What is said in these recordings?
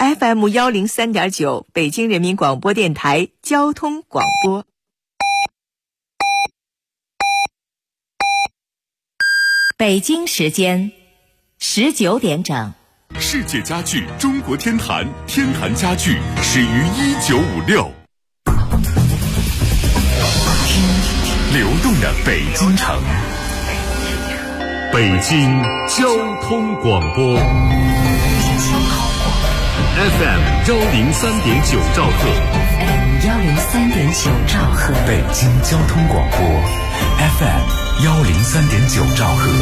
FM103.9 北京人民广播电台交通广播。 北京时间19点整。 世界家具中国天坛，天坛家具始于1956。流动的北京城，北京交通广播 FM103.9兆赫 ，FM103.9兆赫， 北京交通广播 FM103.9兆赫。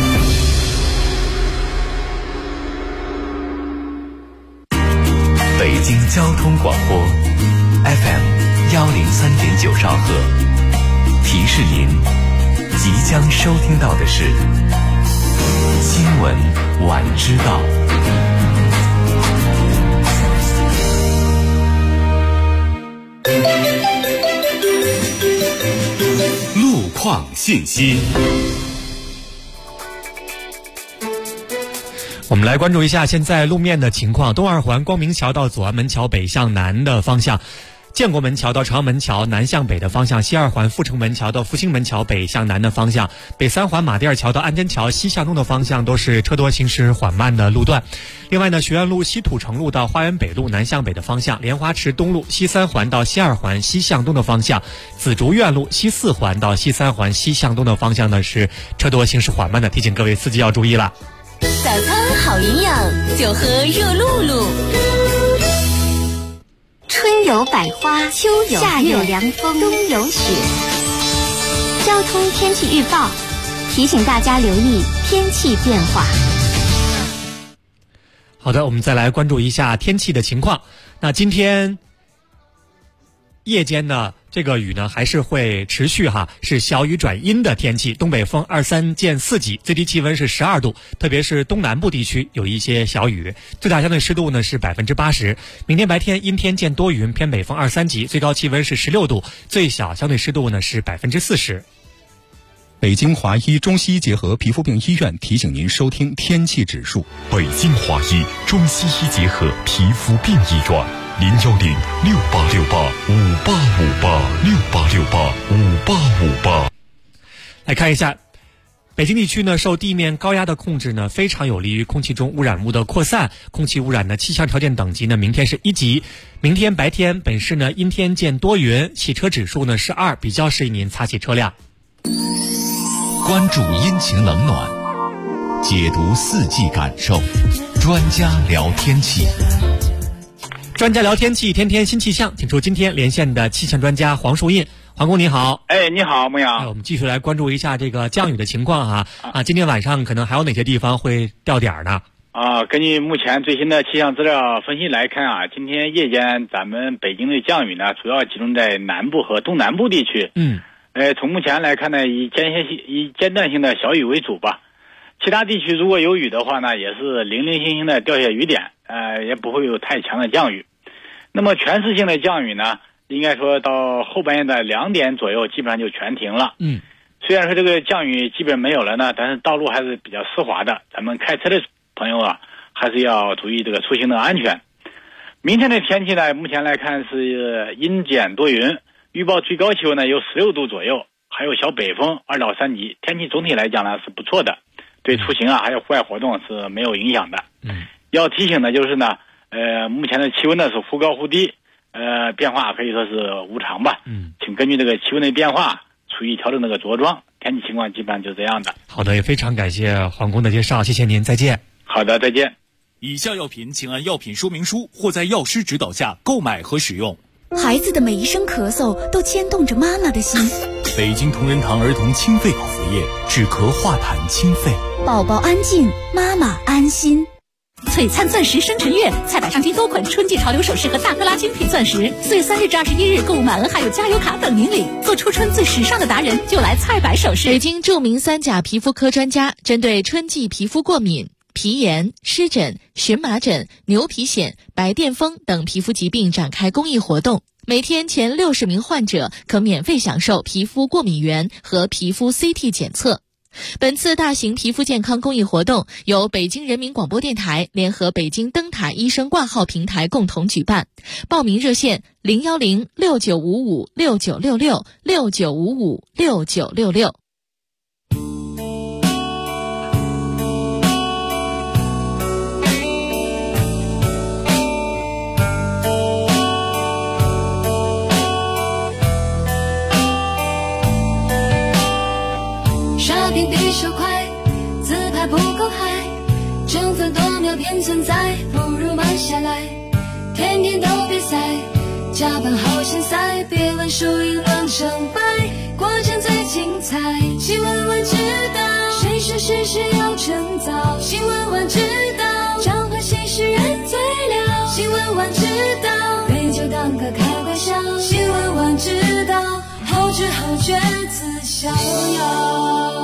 北京交通广播 FM103.9兆赫，提示您即将收听到的是新闻晚知道。路况信息。 我们来关注一下现在路面的情况。东二环光明桥到左安门桥北向南的方向，建国门桥到朝阳门桥南向北的方向，西二环阜成门桥到复兴门桥北向南的方向，北三环马甸尔桥到安贞桥西向东的方向都是车多行驶缓慢的路段。另外呢，学院路西土城路到花园北路南向北的方向，莲花池东路西三环到西二环西向东的方向，紫竹院路西四环到西三环西向东的方向呢是车多行驶缓慢的，提醒各位司机要注意了。 早餐好营养，就喝热露露。 春有百花，秋有夏有凉风，冬有雪。交通天气预报提醒大家留意天气变化。 好的，我们再来关注一下天气的情况。那今天夜间呢，这个雨呢还是会持续是小雨转阴的天气，东北风23见4级，最低气温是12度，特别是东南部地区有一些小雨，最大相对湿度呢是80%。明天白天阴天见多云，偏北风23级，最高气温是16度，最小相对湿度呢是40%。 北京华医中西医结合皮肤病医院提醒您收听天气指数。 北京华医中西医结合皮肤病医院，0106868585858，6686858。 来看一下，北京地区呢受地面高压的控制呢，非常有利于空气中污染物的扩散。空气污染的气象条件等级呢，明天是1级。明天白天本市呢阴天见多云，洗车指数呢是2，比较适宜您擦洗车辆。 关注阴晴冷暖，解读四季感受，专家聊天气。 专家聊天气，天天新气象，请出今天连线的气象专家黄树印。黄工你好。 你好，牧羊。 我们继续来关注一下这个降雨的情况今天晚上可能还有哪些地方会掉点呢？ 根据目前最新的气象资料分析来看今天夜间咱们北京的降雨呢，主要集中在南部和东南部地区。从目前来看呢，以间断性的小雨为主吧。其他地区如果有雨的话呢，也是零零星星的掉下雨点，也不会有太强的降雨。那么全市性的降雨呢，应该说到后半夜的2点左右，基本上就全停了。虽然说这个降雨基本没有了呢，但是道路还是比较湿滑的，咱们开车的朋友还是要注意这个出行的安全。明天的天气呢，目前来看是阴减多云，预报最高气温呢有16度左右，还有小北风2到3级，天气总体来讲呢是不错的，对出行还有户外活动是没有影响的。要提醒的就是呢，目前的气温呢是忽高忽低，变化可以说是无常吧。请根据这个气温的变化，注意调整这个着装。天气情况基本上就是这样的。 好的，也非常感谢黄工的介绍，谢谢您，再见。 好的，再见。 以下药品请按药品说明书或在药师指导下购买和使用。 孩子的每一声咳嗽都牵动着妈妈的心。 北京同仁堂儿童清肺口服液，止咳化痰清肺。 宝宝安静，妈妈安心。 璀璨钻石生辰月，菜百上金多款春季潮流首饰和大哥拉精品钻石，4月3日至21日购物满额还有加油卡等您领。做初春最时尚的达人，就来菜百首饰。 北京著名3甲皮肤科专家针对春季皮肤过敏、皮炎、湿疹、荨麻疹、牛皮癣、白癜风等皮肤疾病展开公益活动，每天前60名患者可免费享受皮肤过敏原和皮肤 CT 检测。 本次大型皮肤健康公益活动由北京人民广播电台联合北京灯塔医生挂号平台共同举办，报名热线0106955696669556966。 刷屏比手快，自拍不够嗨，争分夺秒便存在，不如慢下来，天天都比赛，加班好心塞，别问输赢论成败，过程最精彩。新闻晚知道，谁说事事要趁早？新闻晚知道，掌握新时人最了。新闻晚知道，杯酒当歌开玩笑。新闻晚知道，后知后觉自逍遥。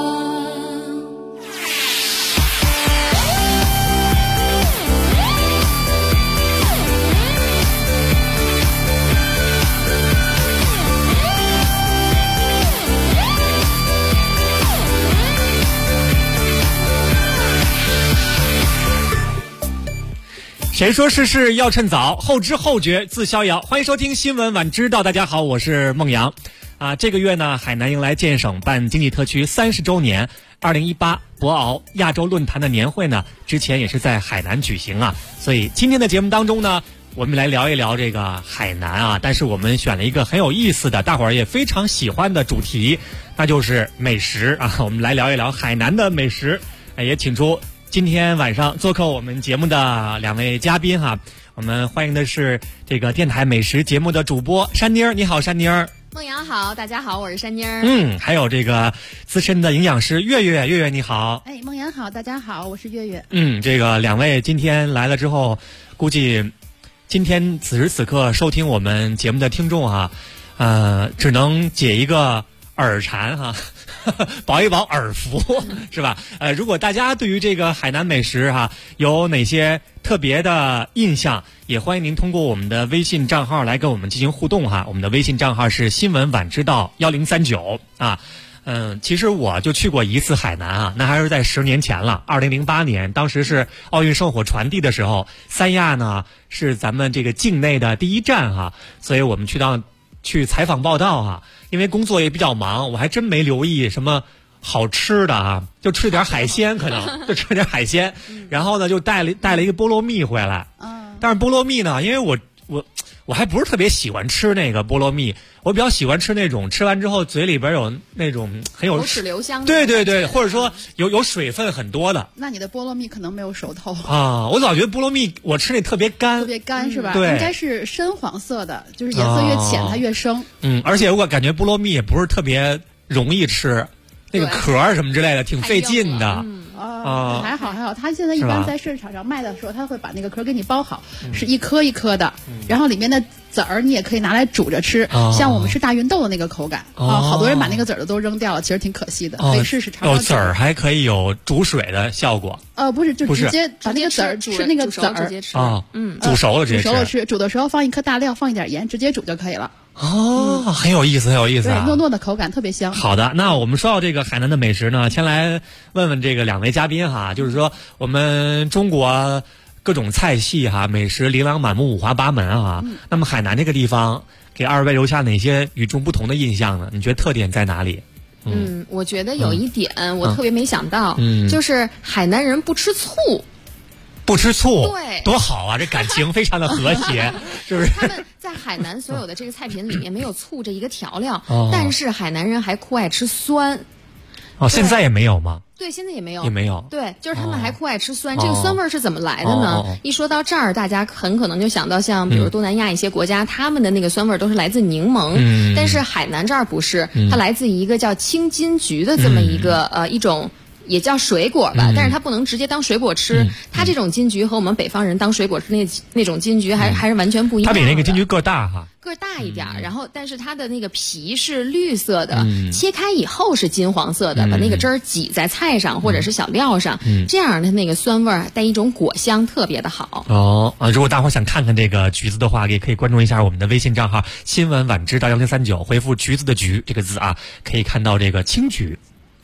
谁说事事要趁早？后知后觉自逍遥。欢迎收听新闻晚知道。大家好，我是孟阳。这个月呢，海南迎来建省办经济特区30周年，2018博鳌亚洲论坛的年会呢，之前也是在海南举行啊。所以今天的节目当中呢，我们来聊一聊这个海南啊。但是我们选了一个很有意思的，大伙儿也非常喜欢的主题，那就是美食啊。我们来聊一聊海南的美食，也请出今天晚上做客我们节目的2位嘉宾哈。我们欢迎的是这个电台美食节目的主播珊妮儿，你好，珊妮儿。 孟阳好，大家好，我是珊妮儿。 还有这个资深的营养师月月，月月你好。 孟阳好，大家好，我是月月。 这个2位今天来了之后，估计今天此时此刻收听我们节目的听众啊，只能解一个耳馋哈。饱一饱耳福是吧？如果大家对于这个海南美食有哪些特别的印象，也欢迎您通过我们的微信账号来跟我们进行互动哈。我们的微信账号是新闻晚知道1039啊。其实我就去过一次海南啊，那还是在10年前了，2008年，当时是奥运圣火传递的时候，三亚呢是咱们这个境内的第一站哈，所以我们去采访报道啊，因为工作也比较忙，我还真没留意什么好吃的啊，就吃点海鲜，可能就吃点海鲜，然后呢就带了一个菠萝蜜回来。但是菠萝蜜呢，因为我还不是特别喜欢吃那个菠萝蜜，我比较喜欢吃那种吃完之后嘴里边有那种很有齿留香的， 对，或者说有水分很多的。 那你的菠萝蜜可能没有熟透啊！我老觉得菠萝蜜我吃那特别干是吧？ 对， 应该是深黄色的，就是颜色越浅它越生。 而且我感觉菠萝蜜也不是特别容易吃，那个壳什么之类的挺费劲的。 还好，它现在一般在市场上卖的时候，它会把那个壳给你包好，是一颗一颗的，然后里面的籽儿你也可以拿来煮着吃，像我们吃大芸豆的那个口感。好多人把那个籽儿都扔掉了，其实挺可惜的，可以试试尝尝。 籽儿还可以有煮水的效果？ 不是，就直接把那个籽儿吃那个籽儿直接吃煮熟了直接吃。 煮熟了吃，煮的时候放一颗大料，放一点盐，直接煮就可以了。 很有意思啊！ 对，糯糯的口感特别香。 好的，那我们说到这个海南的美食呢，先来问问这个2位嘉宾哈，就是说我们中国各种菜系美食琳琅满目，五花八门啊。那么海南这个地方给2位留下哪些与众不同的印象呢？你觉得特点在哪里？ 我觉得有一点我特别没想到，就是海南人不吃醋。 不吃醋， 对， 多好啊！这感情非常的和谐，是不是？ 他们在海南所有的这个菜品里面没有醋这一个调料，但是海南人还酷爱吃酸。 现在也没有吗？ 对，现在也没有， 也没有。 对，就是他们还酷爱吃酸。这个酸味是怎么来的呢？一说到这儿，大家很可能就想到像比如东南亚一些国家，他们的那个酸味都是来自柠檬，但是海南这儿不是，它来自一个叫青金桔的这么一个一种。也叫水果吧，但是它不能直接当水果吃。它这种金桔和我们北方人当水果吃那种金桔还是完全不一样的。 它比那个金桔个大哈。 个大一点，然后但是它的那个皮是绿色的，切开以后是金黄色的，把那个汁儿挤在菜上或者是小料上，这样的那个酸味带一种果香，特别的好。 如果大伙儿想看看这个橘子的话，也可以关注一下我们的微信账号新闻晚知道1039，回复橘子的橘这个字啊，可以看到这个青桔。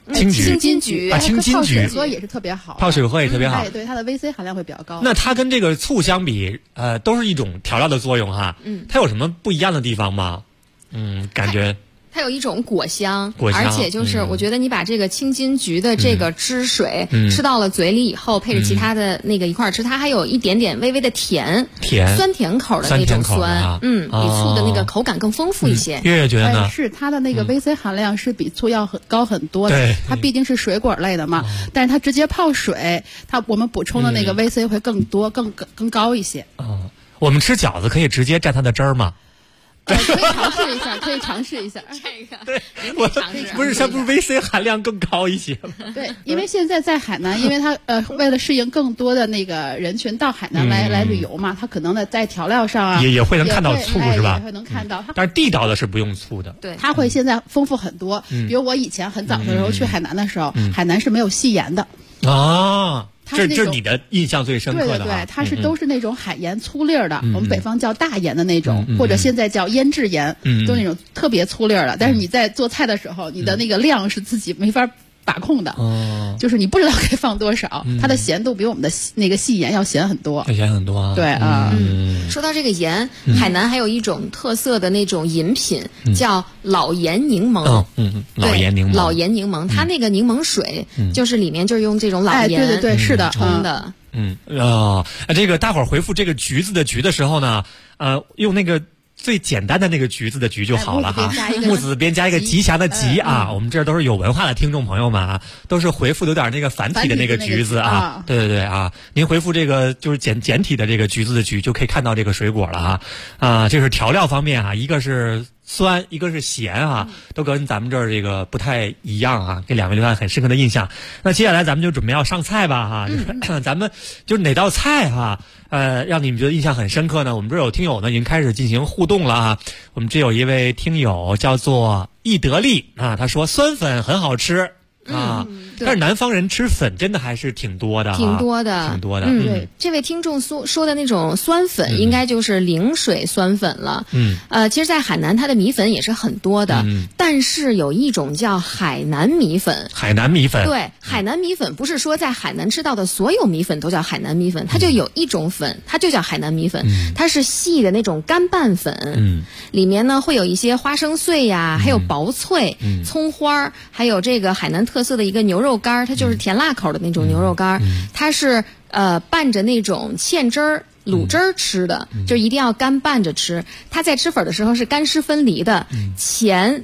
青桔啊， 青金桔泡水喝也是特别好， 泡水喝也特别好。 对，它的 VC 含量会比较高。 那它跟这个醋相比，都是一种调料的作用哈。它有什么不一样的地方吗？感觉。 它有一种果香，而且就是我觉得你把这个青金桔的这个汁水吃到了嘴里以后，配着其他的那个一块吃，它还有一点点微微的甜，酸甜口的那种酸，比醋的那个口感更丰富一些。 月月觉得呢？ 是它的那个 VC 含量是比醋要高很多的，它毕竟是水果类的嘛，但是它直接泡水，我们补充的那个 VC 会更多、更高一些。 我们吃饺子可以直接蘸它的汁儿吗？ 可以尝试一下，可以尝试一下。 这个对，我不是它不是 VC 含量更高一些吗？ 对，因为现在在海南，因为它为了适应更多的那个人群到海南来旅游嘛，它可能在调料上啊也会能看到醋是吧？ 也会能看到。 但是地道的是不用醋的。 对， 它会现在丰富很多。比如我以前很早的时候去海南的时候，海南是没有细盐的。 啊。这是你的印象最深刻的。 对，它都是那种海盐粗粒儿的，我们北方叫大盐的那种，或者现在叫腌制盐，都那种特别粗粒儿的。但是你在做菜的时候，你的那个量是自己没法把控的，就是你不知道该放多少，它的咸度比我们的那个细盐要咸很多。 要咸很多啊。 对啊。 说到这个盐，海南还有一种特色的那种饮品叫老盐柠檬。 老盐柠檬。 老盐柠檬，它那个柠檬水就是里面就是用这种老盐对，是的， 冲的。 这个大伙儿回复这个橘子的橘的时候呢，用那个最简单的那个橘子的橘就好了哈，木字边加一个吉祥的吉啊。我们这都是有文化的听众朋友们啊，都是回复有点那个繁体的那个橘子啊。对啊，您回复这个就是简体的这个橘子的橘，就可以看到这个水果了哈。这是调料方面啊，一个是酸，一个是咸啊，都跟咱们这儿这个不太一样啊，给两位留下很深刻的印象。那接下来咱们就准备要上菜吧哈，就是咱们就是哪道菜哈，让你们觉得印象很深刻呢？我们这儿有听友呢已经开始进行互动了啊。我们这有一位听友叫做易德利啊，他说酸粉很好吃啊。但是南方人吃粉真的还是挺多的， 挺多的。 对， 这位听众说的那种酸粉，应该就是零水酸粉了。其实，在海南它的米粉也是很多的，但是有一种叫海南米粉。 海南米粉， 对，海南米粉不是说在海南吃到的所有米粉都叫海南米粉，它就有一种粉，它就叫海南米粉，它是细的那种干拌粉，里面呢会有一些花生碎呀，还有薄脆、葱花，还有这个海南特色的一个牛肉干，它就是甜辣口的那种牛肉干，它是拌着那种芡汁儿卤汁儿吃的，就一定要干拌着吃。它在吃粉的时候是干湿分离的，前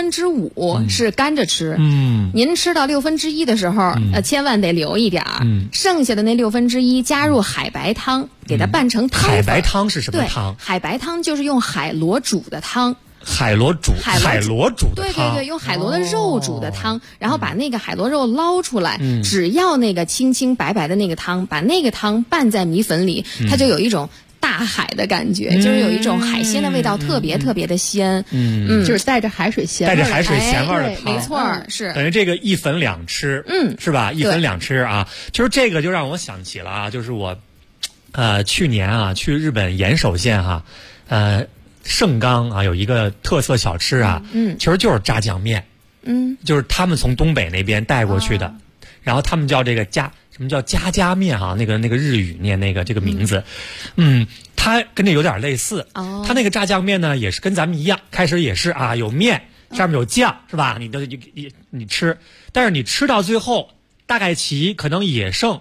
5/6是干着吃。您吃到1/6的时候，千万得留一点儿，剩下的那1/6加入海白汤，给它拌成汤。 海白汤是什么汤？ 海白汤就是用海螺煮的汤。 海螺煮的汤， 对，用海螺的肉煮的汤，然后把那个海螺肉捞出来，只要那个清清白白的那个汤，把那个汤拌在米粉里，它就有一种大海的感觉，就是有一种海鲜的味道，特别特别的鲜， 就是带着海水咸味的汤，没错，是等于这个一粉两吃，是吧？一粉两吃啊，就是这个就让我想起了啊，就是我，去年啊去日本岩手县哈，盛冈啊，有一个特色小吃啊，其实就是炸酱面，就是他们从东北那边带过去的，然后他们叫这个什么叫家面啊？那个日语念这个名字，它跟这有点类似。它那个炸酱面呢，也是跟咱们一样，开始也是啊，有面上面有酱，是吧？你吃，但是你吃到最后，大概其可能也剩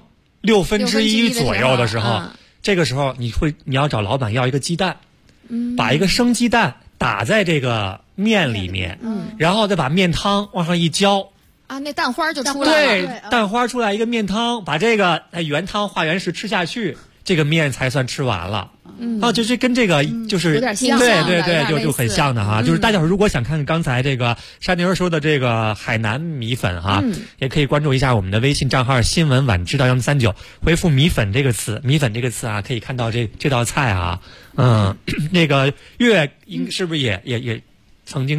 1/6左右的时候，这个时候你要找老板要一个鸡蛋。把一个生鸡蛋打在这个面里面，然后再把面汤往上一浇啊，那蛋花就出来了。 对，蛋花出来一个面汤，把这个原汤化原食吃下去，这个面才算吃完了。就是跟这个就是有点像， 对，就很像的哈。就是大家伙如果想看刚才这个沙妮儿说的这个海南米粉哈，也可以关注一下我们的微信账号新闻晚知道139，回复米粉这个词啊，可以看到这道菜啊。那个月是不是也曾经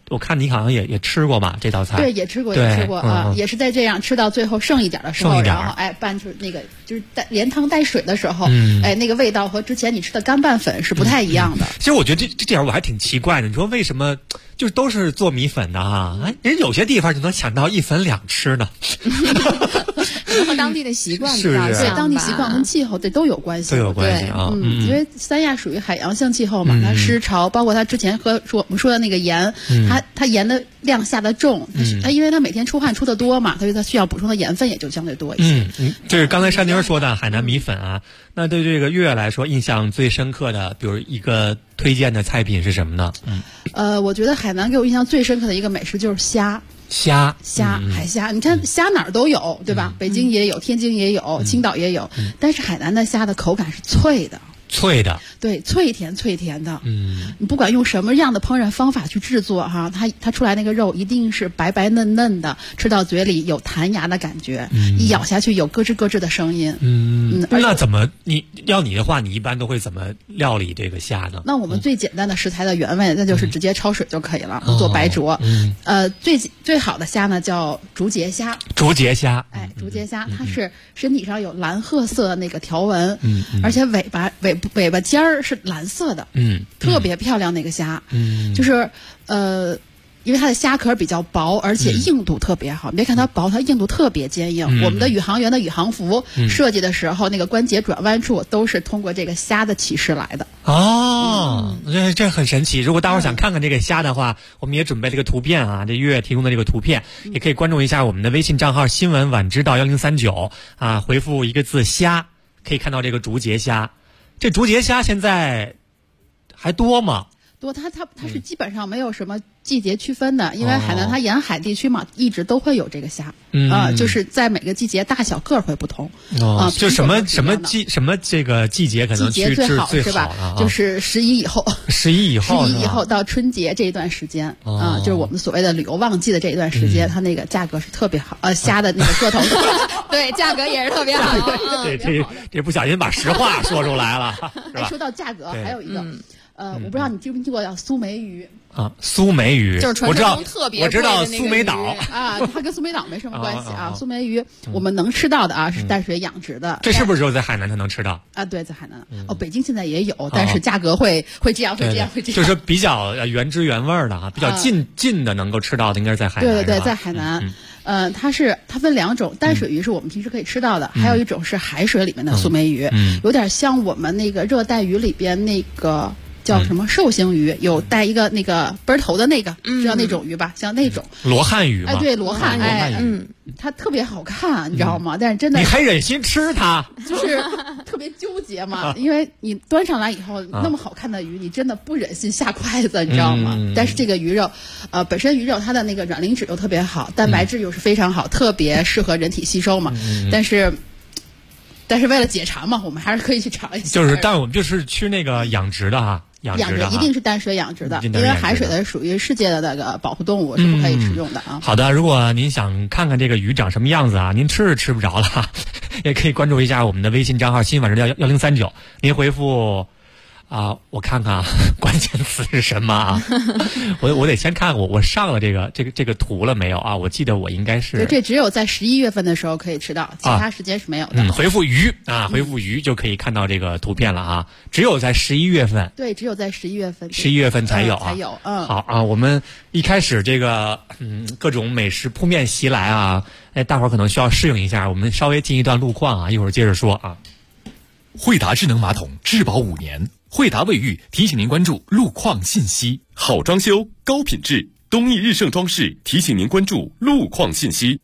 我看你好像也吃过吧这道菜？ 对，也吃过啊，也是在这样吃到最后剩一点的时候，然后拌出那个就是连汤带水的时候，那个味道和之前你吃的干拌粉是不太一样的。 其实我觉得这点我还挺奇怪的，你说为什么就是都是做米粉的哈，人有些地方就能想到1粉2吃呢？ 和当地的习惯是对，当地习惯跟气候这都有关系， 都有关系啊。 因为三亚属于海洋性气候嘛，它湿潮，包括它之前我们说的那个盐，它盐的量下的重，它因为它每天出汗出的多嘛，所以它需要补充的盐分也就相对多一些。 就是刚才山妮说的海南米粉啊，那对这个月月来说，印象最深刻的，比如一个推荐的菜品是什么呢？ 我觉得海南给我印象最深刻的一个美食就是虾。海虾，你看虾哪儿都有，对吧？北京也有，天津也有，青岛也有，但是海南的虾的口感是脆的，对，脆甜的。你不管用什么样的烹饪方法去制作哈，它出来那个肉一定是白白嫩嫩的，吃到嘴里有弹牙的感觉，一咬下去有咯吱咯吱的声音。 那怎么你的话，你一般都会怎么料理这个虾呢？ 那我们最简单的食材的原味，那就是直接焯水就可以了，做白灼。最好的虾呢叫竹节虾。竹节虾，它是身体上有蓝褐色的那个条纹，而且尾巴尖儿是蓝色的，特别漂亮那个虾，就是因为它的虾壳比较薄，而且硬度特别好。你别看它薄，它硬度特别坚硬。我们的宇航员的宇航服设计的时候，那个关节转弯处都是通过这个虾的启示来的。 这很神奇。如果大伙儿想看看这个虾的话，我们也准备了一个图片啊，这月月提供的这个图片，也可以关注一下我们的微信账号新闻晚知道1039啊，回复一个字虾，可以看到这个竹节虾。这竹节虾现在还多吗？ 多，它是基本上没有什么季节区分的，因为海南它沿海地区嘛，一直都会有这个虾，就是在每个季节大小个会不同， 就什么这个季节可能季节最好是吧？就是11以后到春节这一段时间就是我们所谓的旅游旺季的这一段时间，它那个价格是特别好，虾的那个个头对，价格也是特别好。 这不小心把实话说出来了，是吧？ 说到价格，还有一个。我不知道你听没听过叫苏梅鱼啊？苏梅鱼就是传说中特别我知道苏梅岛啊，它跟苏梅岛没什么关系啊。苏梅鱼我们能吃到的啊，是淡水养殖的。 这是不是只有在海南才能吃到啊？对，在海南北京现在也有，但是价格会这样。 就是比较原汁原味的啊，比较近的能够吃到的，应该是在海南。 对，在海南。它分2种，淡水鱼是我们平时可以吃到的，还有一种是海水里面的苏梅鱼，有点像我们那个热带鱼里边那个。叫什么寿星鱼，有带一个那个奔头的那个，知道那种鱼吧？像那种罗汉鱼嘛， 对，罗汉，它特别好看，你知道吗？但是真的， 你还忍心吃它， 就是特别纠结嘛。因为你端上来以后，那么好看的鱼，你真的不忍心下筷子，你知道吗？但是这个鱼肉，本身鱼肉它的那个软磷脂又特别好，蛋白质又是非常好，特别适合人体吸收嘛。但是为了解馋嘛，我们还是可以去尝一下。 但我们就是吃那个养殖的哈。 养殖一定是淡水养殖的，因为海水的属于世界的那个保护动物，是不可以食用的啊。 好的，如果您想看看这个鱼长什么样子啊，您吃是吃不着了，也可以关注一下我们的微信账号新晚知道1039，您回复我看看关键词是什么啊？我得先看我上了这个图了没有啊？我记得我应该是这只有在11月份的时候可以吃到，其他时间是没有的。 回复鱼回复鱼就可以看到这个图片了啊！只有在11月份， 对，只有在11月份 ，11月份才有啊。好啊，我们一开始这个各种美食扑面袭来啊，大伙儿可能需要适应一下，我们稍微进一段路况啊，一会儿接着说啊。 惠达智能马桶质保5年。惠达卫浴提醒您关注路况信息，好装修高品质，东益日盛装饰提醒您关注路况信息。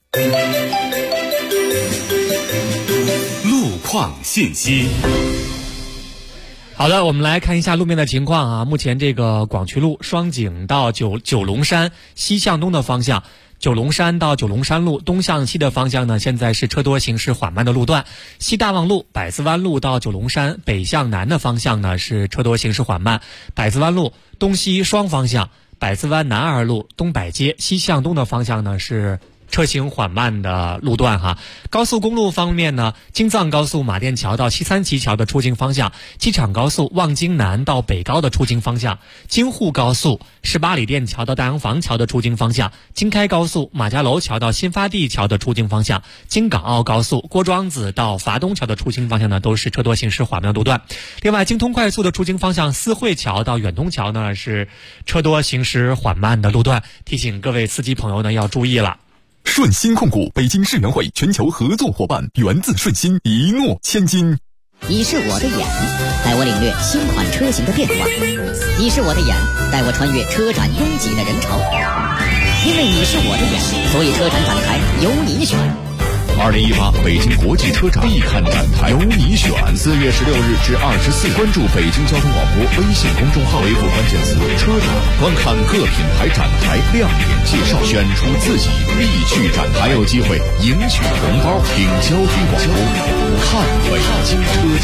路况信息。 好的，我们来看一下路面的情况啊。目前这个广渠路双井到九龙山西向东的方向，九龙山到九龙山路东向西的方向呢，现在是车多行驶缓慢的路段。西大望路百子湾路到九龙山北向南的方向呢，是车多行驶缓慢。百子湾路东西双方向，百子湾南2路东百街西向东的方向呢，是车行缓慢的路段哈。高速公路方面呢，京藏高速马甸桥到西三旗桥的出京方向，机场高速望京南到北高的出京方向，京沪高速18里店桥到大洋房桥的出京方向，京开高速马家楼桥到新发地桥的出京方向，京港澳高速郭庄子到伐东桥的出京方向呢，都是车多行驶缓慢路段。另外，京通快速的出京方向四惠桥到远东桥呢，是车多行驶缓慢的路段，提醒各位司机朋友呢要注意了。 顺心控股北京世园会全球合作伙伴，源自顺心，一诺千金。 你是我的眼，带我领略新款车型的变化；你是我的眼，带我穿越车展拥挤的人潮。因为你是我的眼，所以车展展台由你选。 2018北京国际车展必看展台，由你选。4月16日至24，关注北京交通广播微信公众号，回复关键词“车展”，观看各品牌展台亮点介绍，选出自己必去展台，还有机会赢取红包。听交通广播，看北京车展。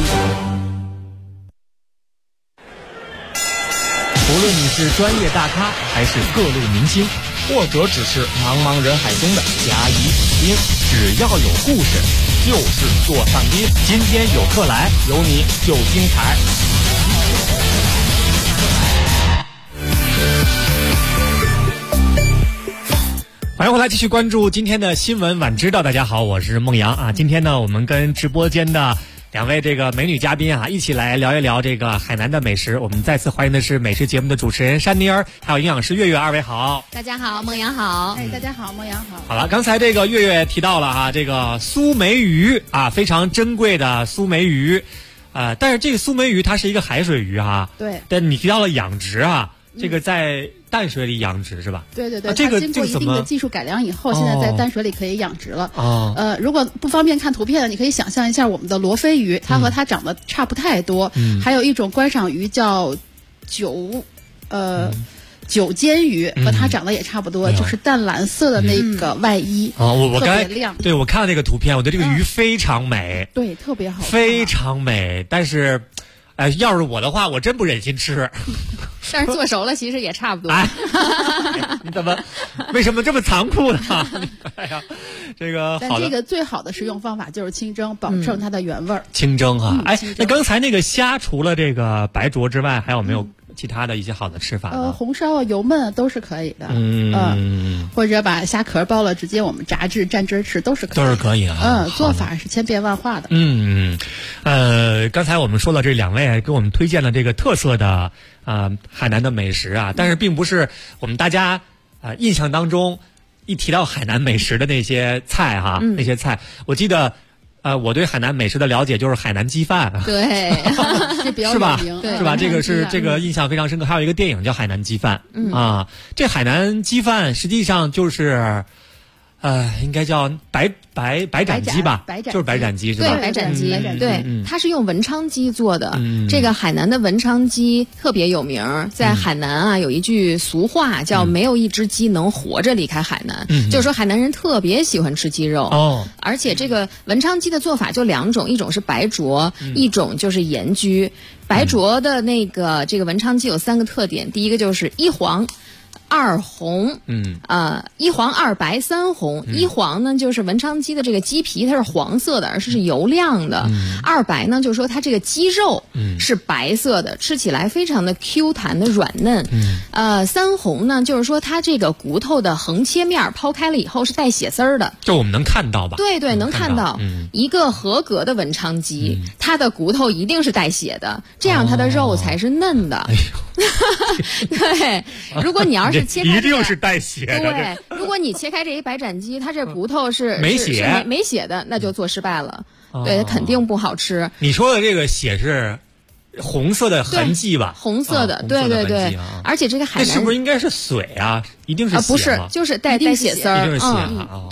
无论你是专业大咖，还是各路明星，或者只是茫茫人海中的甲乙丙丁，只要有故事，就是座上宾。今天有客来，有你就精彩。 欢迎回来，继续关注今天的新闻晚知道。大家好，我是孟阳啊。今天呢，我们跟直播间的两位这个美女嘉宾啊，一起来聊一聊这个海南的美食。我们再次欢迎的是美食节目的主持人珊妮儿，还有营养师月月，二位好。 大家好，孟阳好。 大家好，孟阳好。 好了，刚才这个月月提到了哈，这个苏梅鱼啊，非常珍贵的苏梅鱼，但是这个苏梅鱼它是一个海水鱼哈。 对。 但你提到了养殖啊，这个在淡水里养殖是吧？ 对对对， 这个经过一定的技术改良以后，现在在淡水里可以养殖了。如果不方便看图片，你可以想象一下我们的罗非鱼，它和它长得差不太多。还有一种观赏鱼叫九尖鱼，和它长得也差不多，就是淡蓝色的那个外衣。 我特别亮。 对，我看到那个图片，我觉得这个鱼非常美。 对，特别好看。 非常美，但是要是我的话，我真不忍心吃。 但是做熟了其实也差不多。 你为什么这么残酷呢？哎呀，这个但这个最好的食用方法就是清蒸，保证它的原味儿。 清蒸哈，那刚才那个虾除了这个白灼之外，还有没有其他的一些好的吃法呢？ 红烧啊、油焖啊都是可以的。或者把虾壳剥了，直接我们炸制蘸汁吃都是可以的。 都是可以啊。 做法是千变万化的。 刚才我们说了，这两位给我们推荐了这个特色的海南的美食啊，但是并不是我们大家印象当中一提到海南美食的那些菜哈，那些菜，我记得我对海南美食的了解就是海南鸡饭。 对， 这比较是吧？ 对， 是吧？这个印象非常深刻。还有一个电影叫《海南鸡饭》这海南鸡饭实际上就是应该叫白斩鸡吧，就是白斩鸡是吧？ 对，白斩鸡，对，它是用文昌鸡做的。这个海南的文昌鸡特别有名，在海南啊有一句俗话叫"没有一只鸡能活着离开海南"，就是说海南人特别喜欢吃鸡肉。而且这个文昌鸡的做法就两种，一种是白灼，一种就是盐焗。白灼的这个文昌鸡有3个特点，第一个就是1黄。2红，1黄2白3红。1黄呢，就是文昌鸡的这个鸡皮它是黄色的，而是油亮的。2白呢，就是说它这个鸡肉是白色的，吃起来非常的 Q 弹的软嫩。3红呢，就是说它这个骨头的横切面抛开了以后是带血丝儿的， 就我们能看到吧？ 对对，能看到。一个合格的文昌鸡，它的骨头一定是带血的，这样它的肉才是嫩的。对，如果你要是切开一定是带血的。 对，如果你切开这一白斩鸡，它这骨头是没血没血的，那就做失败了。对，肯定不好吃。 你说的这个血是红色的痕迹吧？ 红色的，对对对。而且这个海南是不是应该是水啊？一定是血吗？ 不是，就是带血丝儿。 一定是血对。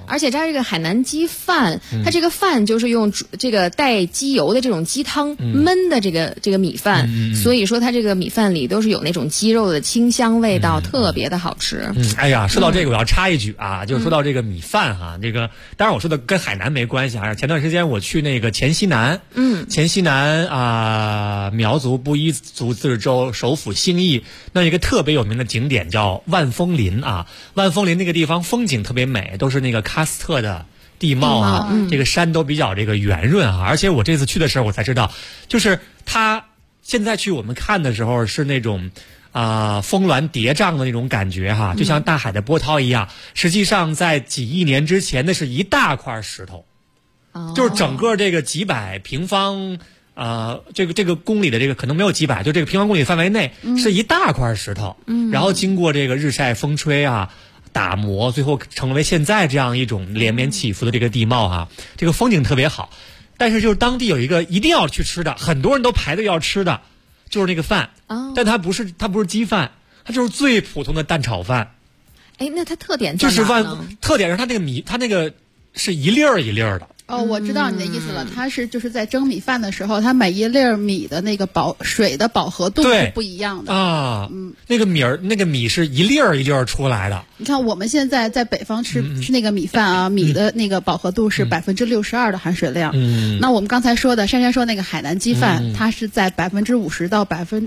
而且这个海南鸡饭，它这个饭就是用这个带鸡油的这种鸡汤焖的这个米饭，所以说它这个米饭里都是有那种鸡肉的清香味道，特别的好吃。 哎呀，说到这个我要插一句啊，就是说到这个米饭哈，这个当然我说的跟海南没关系啊。前段时间我去那个黔西南，黔西南苗族布依族自治州首府兴义，那一个特别有名的景点叫万峰林啊。万峰林那个地方风景特别美，都是那个喀斯特的地貌啊，这个山都比较这个圆润啊。而且我这次去的时候我才知道，就是它现在去我们看的时候是那种峰峦叠嶂的那种感觉哈，就像大海的波涛一样。实际上在几亿年之前，那是一大块石头，就是整个这个几百平方这个公里的这个可能没有几百，就这个平方公里范围内是一大块石头，然后经过这个日晒风吹打磨，最后成为现在这样一种连绵起伏的这个地貌哈，这个风景特别好。但是就是当地有一个一定要去吃的，很多人都排队要吃的，就是那个饭，但它不是鸡饭，它就是最普通的蛋炒饭。 哎，那它特点就是特点是它那个米，它那个是一粒儿一粒儿的。 我知道你的意思了，它是就是在蒸米饭的时候，它每一粒米的那个水的饱和度是不一样的啊。那个米是一粒儿一粒儿出来的。 你看我们现在在北方吃那个米饭啊，米的那个饱和度是62%的含水量。那我们刚才说的珊珊说那个海南鸡饭，它是在50%到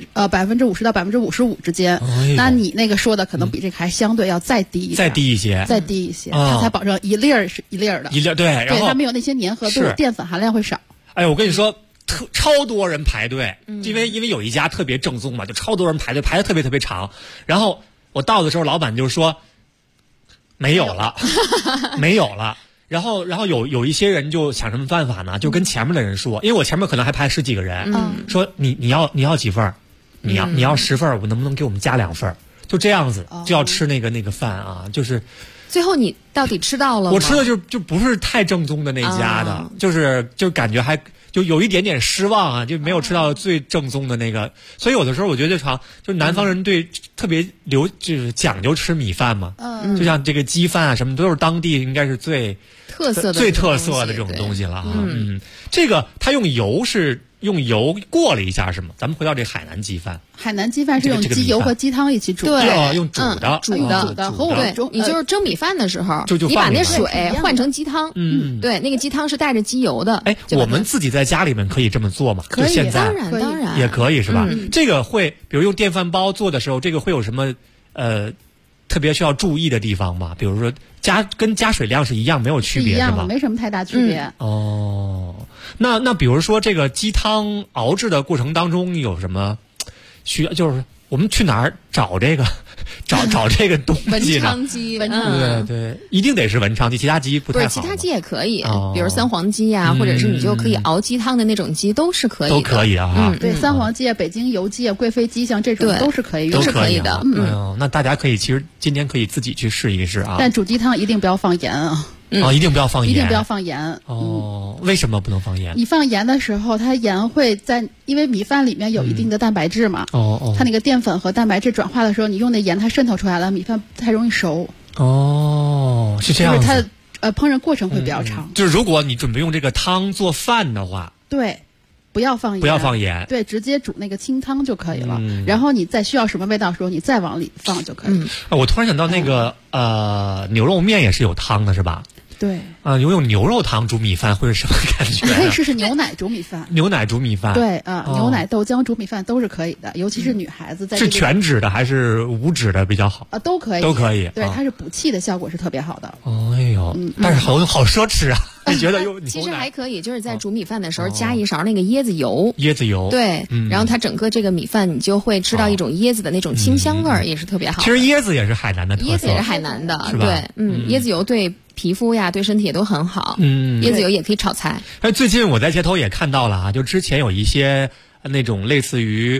55%之间。那你那个说的可能比这个还相对要再低一些，它才保证一粒儿是一粒儿的。 一粒儿对，然后它没有那些粘合度，淀粉含量会少。 哎，我跟你说，超多人排队，因为有一家特别正宗嘛，就超多人排队，排得特别特别长。然后我到的时候，老板就说没有了，没有了。然后有一些人就想什么办法呢？就跟前面的人说，因为我前面可能还排10几个人，说你要几份？你要10份，我能不能给我们加2份？就这样子，就要吃那个饭啊，就是。 最后你到底吃到了吗？ 我吃的就不是太正宗的那家的，就感觉还就有一点点失望啊，就没有吃到最正宗的那个。所以有的时候我觉得就南方人对特别就是讲究吃米饭嘛，就像这个鸡饭啊什么都是当地应该是最特色的这种东西了哈。这个它用油过了一下是吗？咱们回到这海南鸡饭。 海南鸡饭是用鸡油和鸡汤一起煮的， 对， 用煮的和我们你就是蒸米饭的时候，你把那水换成鸡汤，对，那个鸡汤是带着鸡油的。 哎，我们自己在家里面可以这么做吗？ 可以， 当然也可以是吧？这个会，比如用电饭煲做的时候，这个会有什么特别需要注意的地方吗？比如说跟加水量是一样，没有区别是吗？ 没什么太大区别。 那比如说这个鸡汤熬制的过程当中有什么需要？就是我们去哪儿找这个找这个东西呢？ 文昌鸡， 对，一定得是文昌鸡，其他鸡不太好。 不是，其他鸡也可以，比如三黄鸡呀，或者是你就可以熬鸡汤的那种鸡都是可以的。 都可以啊。 对，三黄鸡、北京油鸡、贵妃鸡，像这种都是可以， 都是可以的。 那大家其实今天可以自己去试一试啊。 但煮鸡汤一定不要放盐啊。 一定不要放盐。 一定不要放盐。 为什么不能放盐？ 你放盐的时候，它盐会因为米饭里面有一定的蛋白质嘛。它那个淀粉和蛋白质转化的时候，你用那盐它渗透出来了，米饭不太容易熟。 是这样子。 就是它烹饪过程会比较长。 就是如果你准备用这个汤做饭的话， 对，不要放盐。 不要放盐。 对，直接煮那个清汤就可以了。然后你再需要什么味道的时候，你再往里放就可以。 我突然想到那个牛肉面也是有汤的是吧？ 对用牛肉汤煮米饭会是什么感觉？ 你可以试试牛奶煮米饭。 牛奶煮米饭， 对牛奶豆浆煮米饭都是可以的，尤其是女孩子是全脂的还是无脂的比较好？ 都可以， 都可以。 对，它是补气的效果是特别好的。 哎呦，但是好奢侈啊！你觉得其实还可以，就是在煮米饭的时候加一勺那个椰子油。 椰子油， 对，然后它整个这个米饭你就会吃到一种椰子的那种清香味儿，也是特别好。 其实椰子也是海南的特色， 椰子也是海南的，对，椰子油对皮肤呀，对身体也都很好。椰子油也可以炒菜。 最近我在街头也看到了就之前有一些那种类似于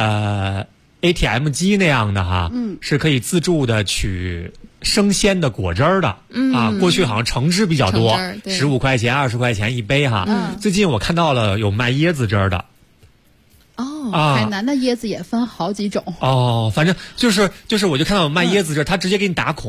ATM 机那样的是可以自助的取生鲜的果汁儿的过去好像橙汁比较多，15块钱、20块钱一杯最近我看到了有卖椰子汁儿的。 海南的椰子也分好几种。 反正就是我就看到有卖椰子汁，他直接给你打孔。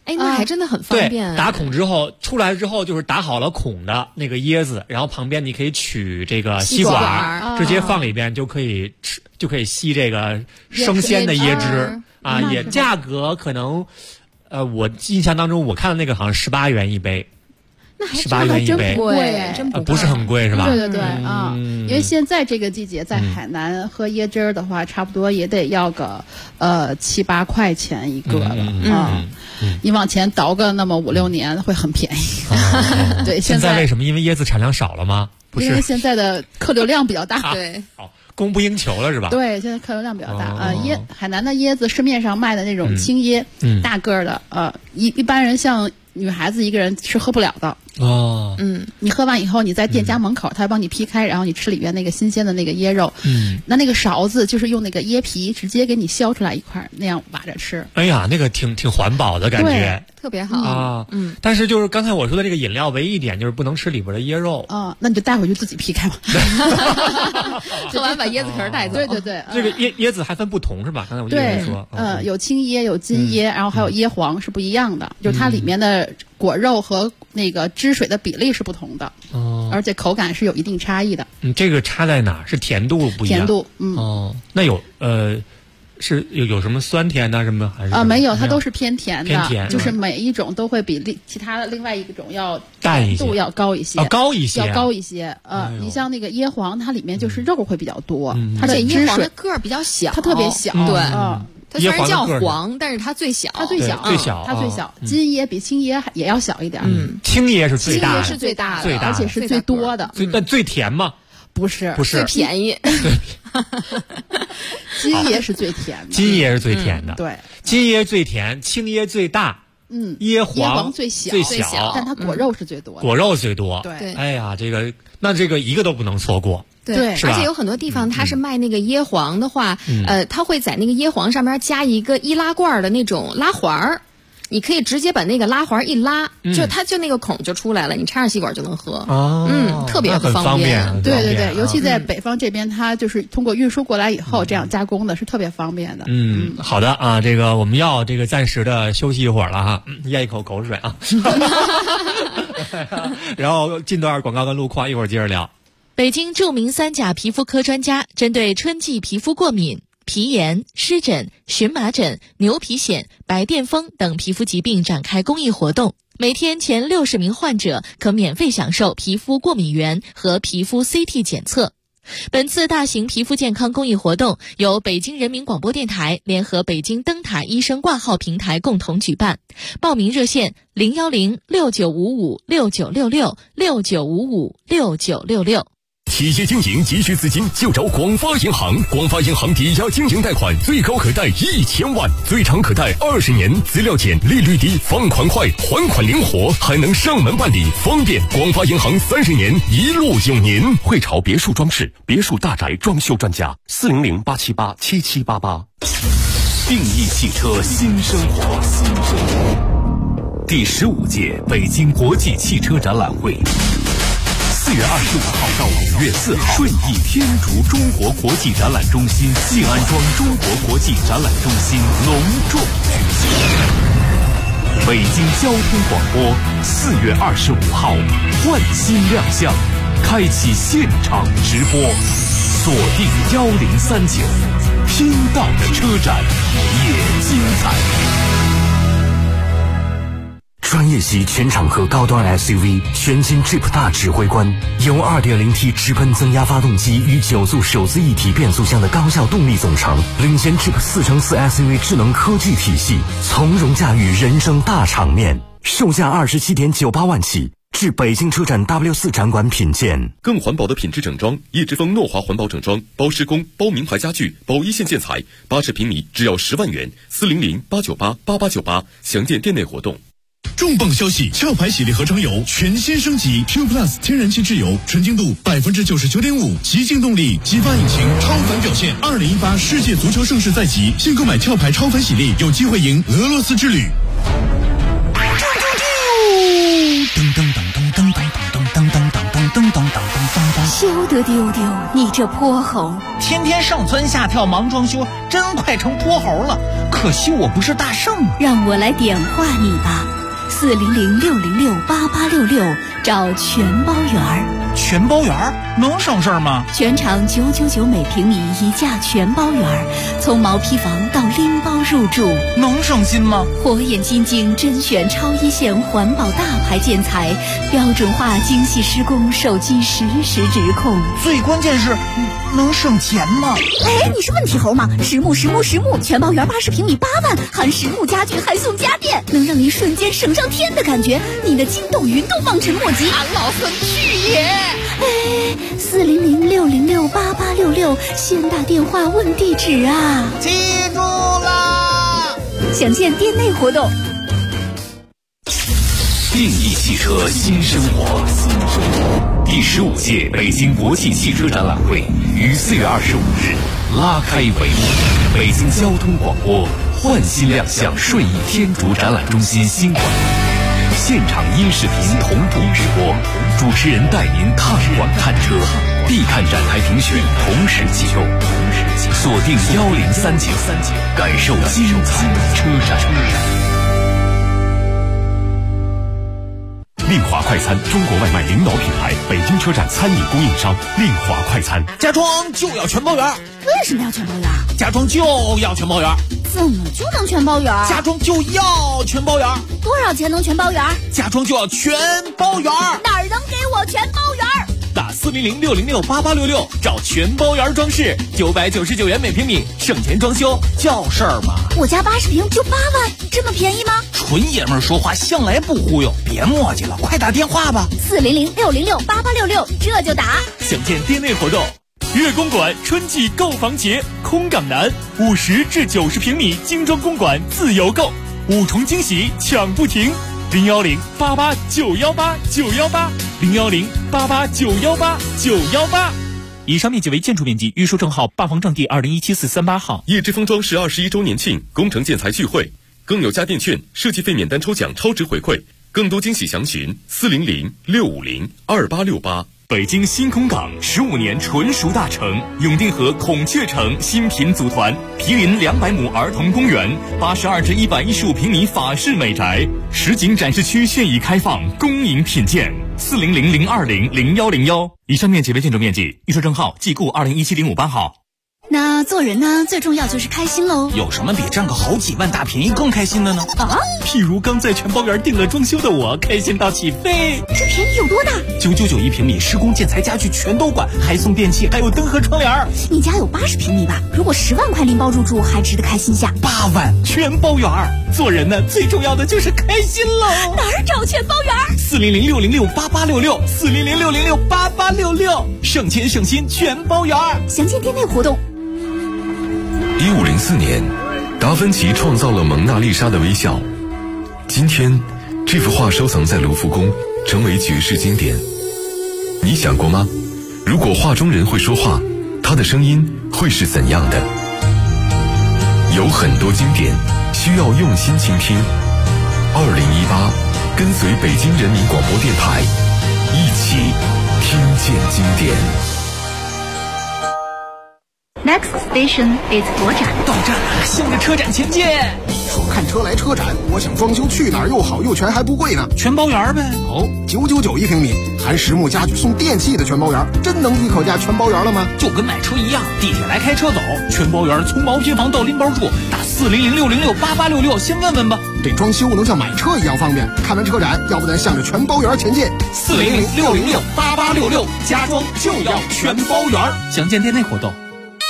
哎，那还真的很方便。 对，打孔之后出来之后就是打好了孔的那个椰子，然后旁边你可以取这个吸管，直接放里边就可以吃，就可以吸这个生鲜的椰汁啊。也价格可能，我印象当中我看的那个好像18元一杯。 那还 18元一杯， 真不贵， 不是很贵是吧？ 对对对啊，因为现在这个季节在海南喝椰汁儿的话，差不多也得要个7、8块钱一个了啊。你往前倒个那么5、6年会很便宜。对， 现在为什么？因为椰子产量少了吗？不是， 因为现在的客流量比较大。 对， 供不应求了是吧？ 对，现在客流量比较大啊。海南的椰子市面上卖的那种青椰，大个儿的一般人像女孩子一个人是喝不了的。 哦， 你喝完以后，你在店家门口，他帮你劈开，然后你吃里边那个新鲜的那个椰肉。那个勺子就是用那个椰皮直接给你削出来一块，那样挖着吃。 哎呀，那个挺环保的感觉， 特别好啊。但是就是刚才我说的这个饮料，唯一一点就是不能吃里边的椰肉。 那你就带回去自己劈开吧。 喝完把椰子壳带走。 对对对， 这个椰子还分不同是吧？刚才我记得说， 有青椰，有金椰，然后还有椰黄是不一样的，就是它里面的果肉和那个汁水的比例是不同的，而且口感是有一定差异的。 这个差在哪？是甜度不一样。 甜度， 那有是有什么酸甜的什么还是没有，它都是偏甜的， 偏甜， 就是每一种都会比其他的另外一种要淡一些， 度要高一些， 高一些， 要高一些。你像那个椰黄，它里面就是肉会比较多，它的椰黄的个儿比较小， 它特别小， 对。它虽然叫黄，但是它最小， 它最小，它最小。金椰比青椰也要小一点。 青椰是最大的， 青椰是最大的， 而且是最多的。 但最甜吗？ 不是， 最便宜。 金椰是最甜的， 金椰是最甜的。 对， 金椰最甜，青椰最大。椰黄最小，但它果肉是最多的。 果肉最多。 对， 哎呀，这个一个都不能错过。 对，而且有很多地方它是卖那个椰黄的话，它会在那个椰黄上面加一个易拉罐的那种拉环儿，你可以直接把那个拉环一拉，就它就那个孔就出来了，你插上吸管就能喝。特别方便。 对对对，尤其在北方这边，它就是通过运输过来以后这样加工的，是特别方便的。 好的啊，这个我们要这个暂时的休息一会儿了哈，咽一口口水啊。然后进段广告跟路况，一会儿接着聊。 北京著名3甲皮肤科专家针对春季皮肤过敏、皮炎、湿疹、荨麻疹、牛皮癣、白癜风等皮肤疾病展开公益活动，每天前60名患者可免费享受皮肤过敏原和皮肤 CT 检测。本次大型皮肤健康公益活动由北京人民广播电台联合北京灯塔医生挂号平台共同举办，报名热线010-6955-6966，6955-6966。 企业经营急需资金就找广发银行，广发银行抵押经营贷款最高可贷1000万，最长可贷20年，资料简，利率低，放款快，还款灵活，还能上门办理，方便。广发银行30年一路有您。汇潮别墅装饰，别墅大宅装修专家，400-878-7788。定义汽车新生活，第15届北京国际汽车展览会。4月25号到5月4号，顺义天竺中国国际展览中心、静安庄中国国际展览中心隆重举行。北京交通广播4月25号焕新亮相，开启现场直播，锁定1039，听到的车展也精彩。专业级全场合高端 SUV 全新 Jeep 大指挥官，由 2.0T 直喷增压发动机与9速手自一体变速箱的高效动力总成，领先 Jeep 4×4 SUV 智能科技体系，从容驾驭人生大场面。售价27.98万起，至北京车展 W4 展馆品鉴。 更环保的品质整装，叶之峰诺华环保整装，包施工，包名牌家具，包一线建材，80平米只要10万元，400-898-8898，详见店内活动。 重磅消息！壳牌洗涤合成油全新升级 ，Q Plus 天然气质油，纯净度99.5%，极净动力，激发引擎，超凡表现。2018世界足球盛世在即，现购买壳牌超凡洗涤，有机会赢俄罗斯之旅。噔噔噔噔噔噔噔噔噔噔噔噔噔噔噔。 休得丢丢，你这泼猴！ 天天上蹿下跳忙装修，真快成泼猴了。可惜我不是大圣啊。 让我来点化你吧，400-606-8866，找全包园儿。 全包园儿能省事儿吗？ 全场999每平米一价全包园儿，从毛坯房到拎包入住， 能省心吗？ 火眼金睛甄选超一线环保大牌建材，标准化精细施工，手机实时直控。 最关键是，能省钱吗？ 哎，你是问题猴吗？实木，全包园80平米8万，含实木家具还送家电，能让你瞬间省上天的感觉。你的筋斗云都望尘莫及。 俺老孙去也！ 哎，400-606-8866，先打电话问地址啊！ 记住啦！ 详见店内活动。 定义汽车新生活。第15届北京国际汽车展览会于4月25日拉开帷幕。北京交通广播焕新亮相顺义天竺展览中心新馆，现场音视频同步直播，主持人带您看馆看车，必看展台评选同时启动，锁定1039，感受精彩车展。 令华快餐，中国外卖领导品牌，北京车站餐饮供应商。令华快餐， 家装就要全包圆。 为什么要全包圆？ 家装就要全包圆。 怎么就能全包圆？ 家装就要全包圆。 多少钱能全包圆？ 家装就要全包圆。 哪儿能给我全包圆？ 打400-606-8866，找全包圆装饰，999元每平米，省钱装修叫事儿嘛。 我家80平就8万，这么便宜吗？ 纯爷们儿说话向来不忽悠，别磨叽了，快打电话吧。 400-606-8866，这就打。 详见店内活动。悦公馆春季购房节，空港南50至90平米精装公馆自由购，5重惊喜抢不停。010-88-918-918，010-88-918-918。以上面积为建筑面积，预售证号八方正地2017438号。 叶之峰装饰21周年庆工程建材聚会，更有家电券、设计费免单抽奖超值回馈，更多惊喜详询400-650-2868。北京新空港15年纯熟大成，永定河孔雀城新品组团，毗邻200亩儿童公园，82至115平米法式美宅，实景展示区现已开放，恭迎品鉴。400-020-0101。以上面积为建筑面积，预售证号即故2017-058号。 那做人呢，最重要就是开心喽。 有什么比占个好几万大便宜更开心的呢？ 啊， 譬如刚在全包园定了装修的我，开心到起飞。 这便宜有多大 ？999一平米，施工建材家具全都管，还送电器，还有灯和窗帘。 你家有80平米吧？如果10万块拎包入住，还值得开心下。 8万全包园。 做人呢，最重要的就是开心喽。 哪儿找全包园 ？400-606-8866 400-606-8866，省钱省心全包园。 详见店内活动。 1504年，达芬奇创造了蒙娜丽莎的微笑。今天，这幅画收藏在卢浮宫，成为绝世经典。你想过吗？如果画中人会说话，他的声音会是怎样的？有很多经典需要用心倾听。2018，跟随北京人民广播电台，一起听见经典。 Next station is 国展。 到站了，向着车展前进。 说看车来车展，我想装修去哪儿又好又全还不贵呢？ 全包园呗。 哦，999一平米，含实木家具送电器的全包园，真能一口价全包园了吗？ 就跟买车一样，地铁来开车走，全包园从毛坯房到拎包住，打400-606-8866，先问问吧。 这装修能像买车一样方便。看完车展，要不咱向着全包园前进。 400-606-8866，家装就要全包园。详见店内活动。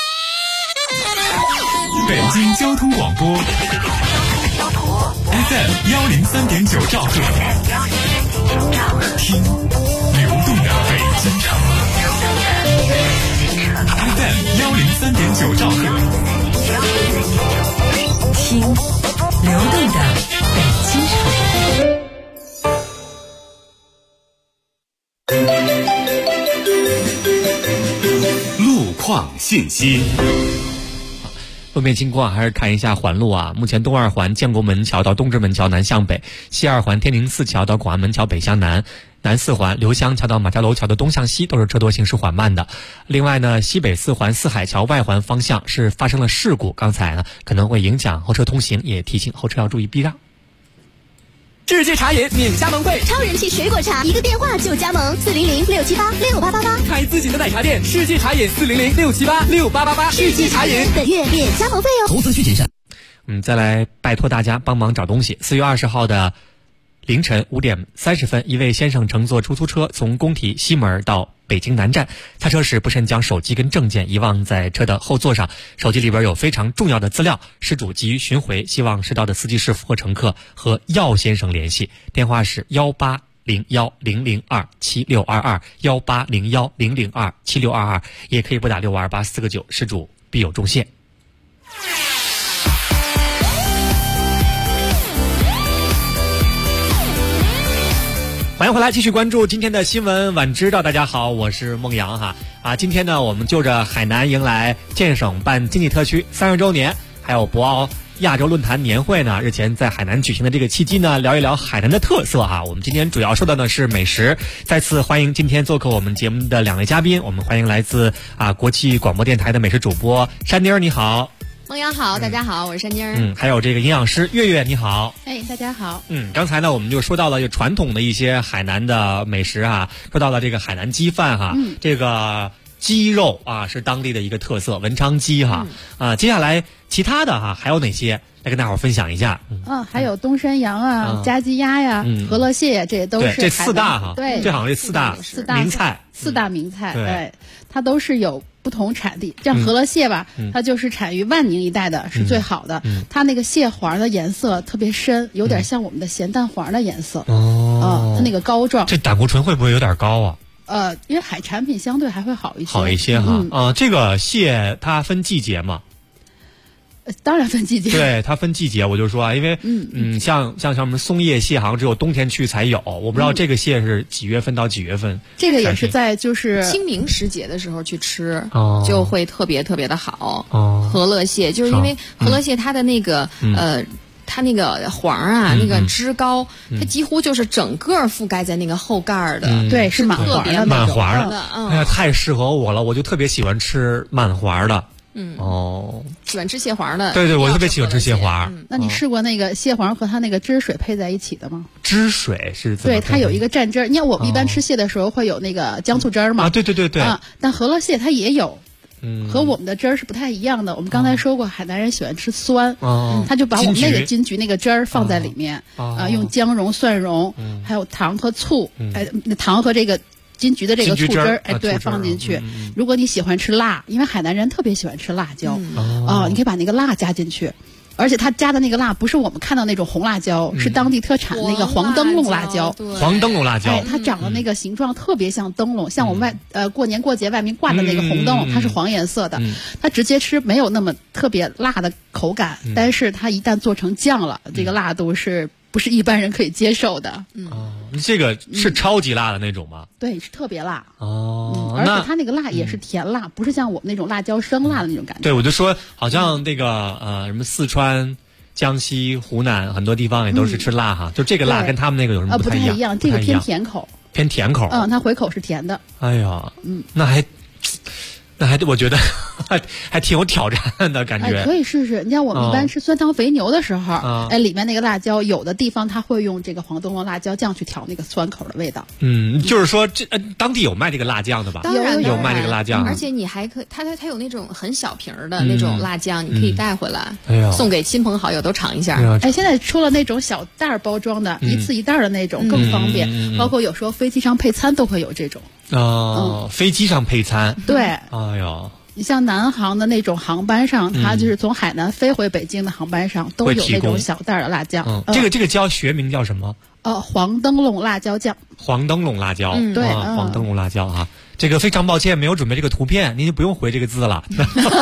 北京交通广播 FM 103.9兆赫，听流动的北京城。FM 103.9兆赫， 听流动的北京城。路况信息。 路面情况还是看一下环路啊。目前东二环建国门桥到东直门桥南向北，西二环天宁寺桥到广安门桥北向南，南四环刘湘桥到马家楼桥的东向西都是车多行驶缓慢的。另外呢，西北四环四海桥外环方向是发生了事故，刚才呢可能会影响后车通行，也提醒后车要注意避让。 世纪茶饮免加盟费， 超人气水果茶，一个电话就加盟，400-678-6888， 开自己的奶茶店，世纪茶饮400-678-6888，世纪茶饮本月免加盟费哦。 投资需谨慎。 再来拜托大家帮忙找东西。4月20号的凌晨5点30分，一位先生乘坐出租车从工体西门到北京南站，下车时不慎将手机跟证件遗忘在车的后座上，手机里边有非常重要的资料，失主急于寻回，希望拾到的司机师傅或乘客和药先生联系，电话是180100276221，180100276222，也可以拨打6528，4个9，失主必有重谢。欢迎回来，继续关注今天的新闻晚知道。大家好，我是孟阳哈。今天呢，我们就着海南迎来建省办经济特区30周年，还有博鳌亚洲论坛年会呢，日前在海南举行的这个契机呢，聊一聊海南的特色哈。我们今天主要说的呢是美食。再次欢迎今天做客我们节目的2位嘉宾，我们欢迎来自国际广播电台的美食主播山妮儿，你好。 孟阳好，大家好，我是山妮儿。 还有这个营养师月月，你好。 大家好。 刚才呢我们就说到了传统的一些海南的美食说到了这个海南鸡饭这个鸡肉是当地的一个特色，文昌鸡接下来其他的还有哪些来跟大伙儿分享一下？ 还有东山羊家鸡鸭呀，和乐蟹呀，这也都是这4大对， 这好像这四大名菜， 对，它都是有不同产地。像和乐蟹吧，它就是产于万宁一带的，是最好的。它那个蟹黄的颜色特别深，有点像我们的咸蛋黄的颜色。它那个膏状。 这胆固醇会不会有点高啊？ 因为海产品相对还会好一些。 好一些哈。这个蟹它分季节吗？ 当然分季节。 对，它分季节，我就说因为像什么松叶蟹好像只有冬天去才有，我不知道这个蟹是几月份到几月份。 这个也是在就是清明时节的时候去吃，就会特别特别的好。和乐蟹就是因为和乐蟹它的那个它那个黄那个汁膏，它几乎就是整个覆盖在那个后盖的。 对，是满黄的。 满黄的，哎呀，太适合我了，我就特别喜欢吃满黄的。 喜欢吃蟹黄的。 对，我特别喜欢吃蟹黄。 那你试过那个蟹黄和它那个汁水配在一起的吗？ 汁水是怎么？ 对，它有一个蘸汁儿。你看我们一般吃蟹的时候会有那个姜醋汁儿嘛？ 对。 但和乐蟹它也有。和我们的汁儿是不太一样的。我们刚才说过，海南人喜欢吃酸，他就把我们那个金桔那个汁儿放在里面，用姜蓉、蒜蓉，还有糖和醋，糖和这个金桔的这个醋汁儿，对，放进去。如果你喜欢吃辣，因为海南人特别喜欢吃辣椒，你可以把那个辣加进去。而且他加的那个辣不是我们看到那种红辣椒，是当地特产的那个黄灯笼辣椒。 黄灯笼辣椒， 它长的那个形状特别像灯笼，像我们过年过节外面挂的那个红灯笼，它是黄颜色的。它直接吃没有那么特别辣的口感，但是它一旦做成酱了，这个辣度是不是一般人可以接受的？ 这个是超级辣的那种吗？ 对，是特别辣。而且它那个辣也是甜辣，不是像我们那种辣椒生辣的那种感觉。 对，我就说好像那个什么四川、江西、湖南很多地方也都是吃辣就这个辣跟他们那个有什么不太一样？ 不太一样，这个偏甜口。 偏甜口。 它回口是甜的。 哎呀，那还我觉得还挺有挑战的感觉。 可以试试。你像我们一般吃酸汤肥牛的时候，里面那个辣椒，有的地方它会用这个黄灯笼辣椒酱去调那个酸口的味道。 就是说这当地有卖这个辣酱的吧？ 当然有卖这个辣酱。 而且你还可以，它有那种很小瓶的那种辣酱，你可以带回来，送给亲朋好友都尝一下。 现在出了那种小袋包装的，一次一袋的那种更方便。包括有时候飞机上配餐都会有这种。 飞机上配餐。 对。 哎呦。 你像南航的那种航班上，它就是从海南飞回北京的航班上都有那种小袋的辣酱。 这个叫学名叫什么？ 黄灯笼辣椒酱。 黄灯笼辣椒， 对， 黄灯笼辣椒啊。这个非常抱歉，没有准备这个图片，您就不用回这个字了。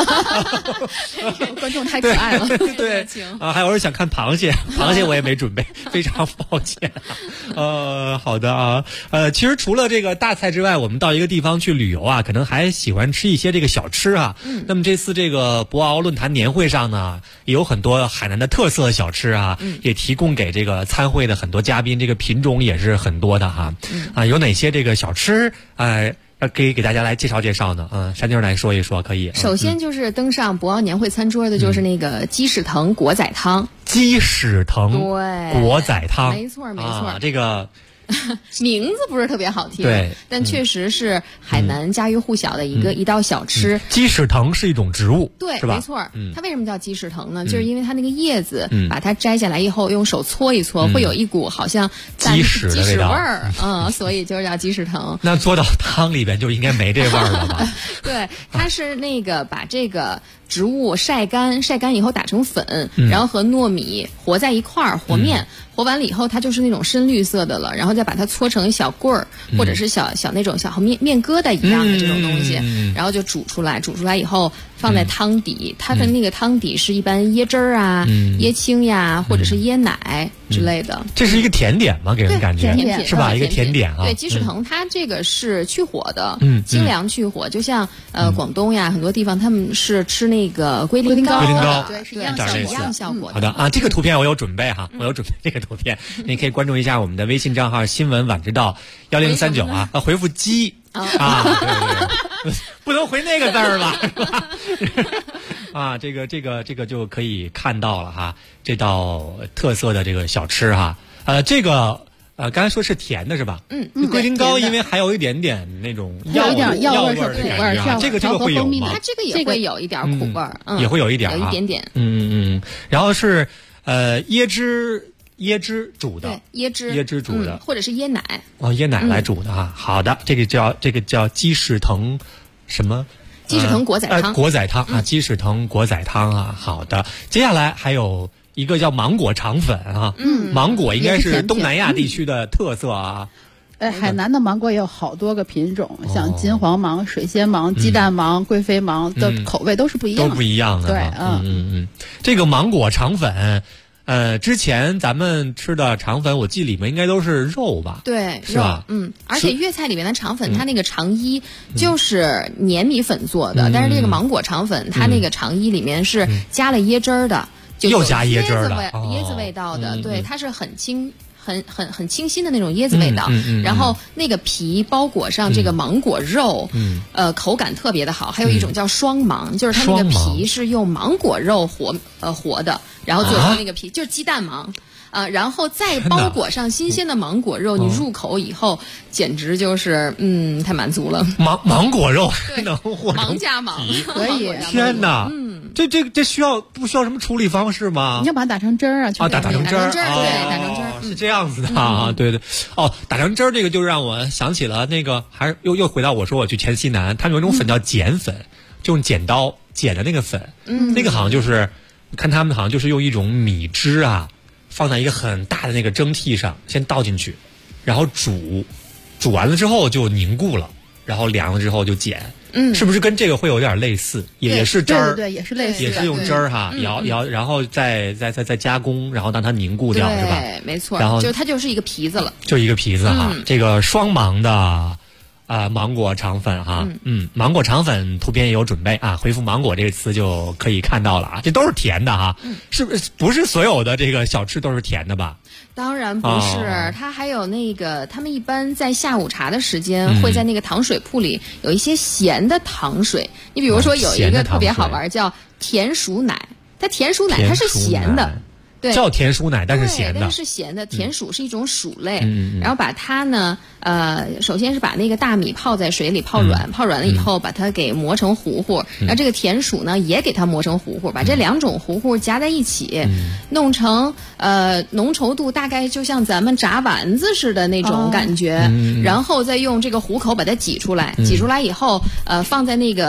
观众太可爱了， 对啊，还有人想看螃蟹，螃蟹我也没准备，非常抱歉。好的啊，其实除了这个大菜之外，我们到一个地方去旅游啊，可能还喜欢吃一些这个小吃啊。那么这次这个博鳌论坛年会上呢，也有很多海南的特色小吃啊，也提供给这个参会的很多嘉宾，这个品种也是很多的哈。有哪些这个小吃可以给大家来介绍介绍呢？山妞来说一说，可以。 首先就是登上博鳌年会餐桌的就是那个鸡屎藤果仔汤。 鸡屎藤对果仔汤， 没错没错。 这个名字不是特别好听， 对， 但确实是海南家喻户晓的一道小吃。 鸡屎藤是一种植物， 对， 是吧？ 没错。它为什么叫鸡屎藤呢？就是因为它那个叶子，把它摘下来以后，用手搓一搓，会有一股好像鸡屎的味道， 所以就是叫鸡屎藤。 那做到汤里边就应该没这味儿了吧？ 对，它是那个把这个植物晒干以后打成粉，然后和糯米和在一块儿和面。和完了以后，它就是那种深绿色的了，然后再把它搓成小棍儿，或者是小那种小面疙瘩一样的这种东西，然后就煮出来以后放在汤底，它的那个汤底是一般椰汁儿啊、椰青呀，或者是椰奶之类的。 这是一个甜点吗？给人感觉是吧？一个甜点啊。 对，鸡屎藤它这个是去火的，清凉去火，就像广东呀很多地方他们是吃那个龟苓膏， 对，是一样效果。 好的啊，这个图片我有准备哈，我有准备这个图片，你可以关注一下我们的微信账号新闻晚知道1039啊，回复鸡对，不能回那个字儿了，这个就可以看到了哈，这道特色的这个小吃哈，这个刚才说是甜的是吧？龟苓膏因为还有一点点那种药味儿的感觉，这个会有吗？ 它这个也会有一点苦味儿， 也会有一点， 有一点点。 然后是椰汁煮的， 对， 椰汁煮的， 或者是椰奶。 椰奶来煮的哈。好的，这个叫鸡屎藤什么？ 鸡屎藤果仔汤。 果仔汤啊，鸡屎藤果仔汤啊。好的，接下来还有一个叫芒果肠粉啊。芒果应该是东南亚地区的特色啊。 海南的芒果也有好多个品种，像金黄芒、水仙芒、鸡蛋芒、贵妃芒的口味都是不一样的， 都不一样的。 对， 这个芒果肠粉。之前咱们吃的肠粉，我记里面应该都是肉吧？ 对， 是吧？ 而且粤菜里面的肠粉，它那个肠衣就是粘米粉做的，但是这个芒果肠粉，它那个肠衣里面是加了椰汁儿的， 又加椰汁儿的， 椰子味道的，对，它是很清新的那种椰子味道，然后那个皮包裹上这个芒果肉，口感特别的好。还有一种叫双芒，就是它那个皮是用芒果肉和的，然后做成那个皮，就是鸡蛋芒。然后再包裹上新鲜的芒果肉，你入口以后简直就是太满足了。 芒果肉能和芒加芒可以。 天哪！这不需要什么处理方式吗？ 你要把它打成汁儿啊！ 打成汁儿， 对，打成汁儿是这样子的啊！对，打成汁儿这个就让我想起了那个，还是又回到我说我去黔西南，他们有一种粉叫碱粉，就用剪刀剪的那个粉，那个好像就是看他们好像就是用一种米汁啊。放在一个很大的那个蒸屉上，先倒进去，然后煮完了之后就凝固了，然后凉了之后就碱。是不是跟这个会有点类似？也是汁儿， 对，也是类似， 也是用汁儿哈，摇，然后再加工，然后让它凝固掉，是吧？ 对，没错。 然后就它就是一个皮子了， 就一个皮子哈。这个双芒的。芒果肠粉哈，芒果肠粉图片也有准备啊，回复芒果这个词就可以看到了啊，这都是甜的哈，不是所有的这个小吃都是甜的吧？ 当然不是，它还有那个，他们一般在下午茶的时间会在那个糖水铺里有一些咸的糖水，你比如说有一个特别好玩叫甜薯奶，它甜薯奶它是咸的。对， 叫甜薯奶，但是咸的。 但是咸的，甜薯是一种薯类。然后把它呢，首先是把那个大米泡在水里泡软，泡软了以后把它给磨成糊糊。然后这个甜薯呢也给它磨成糊糊，把这两种糊糊夹在一起，弄成浓稠度大概就像咱们炸丸子似的那种感觉。然后再用这个虎口把它挤出来，挤出来以后放在那个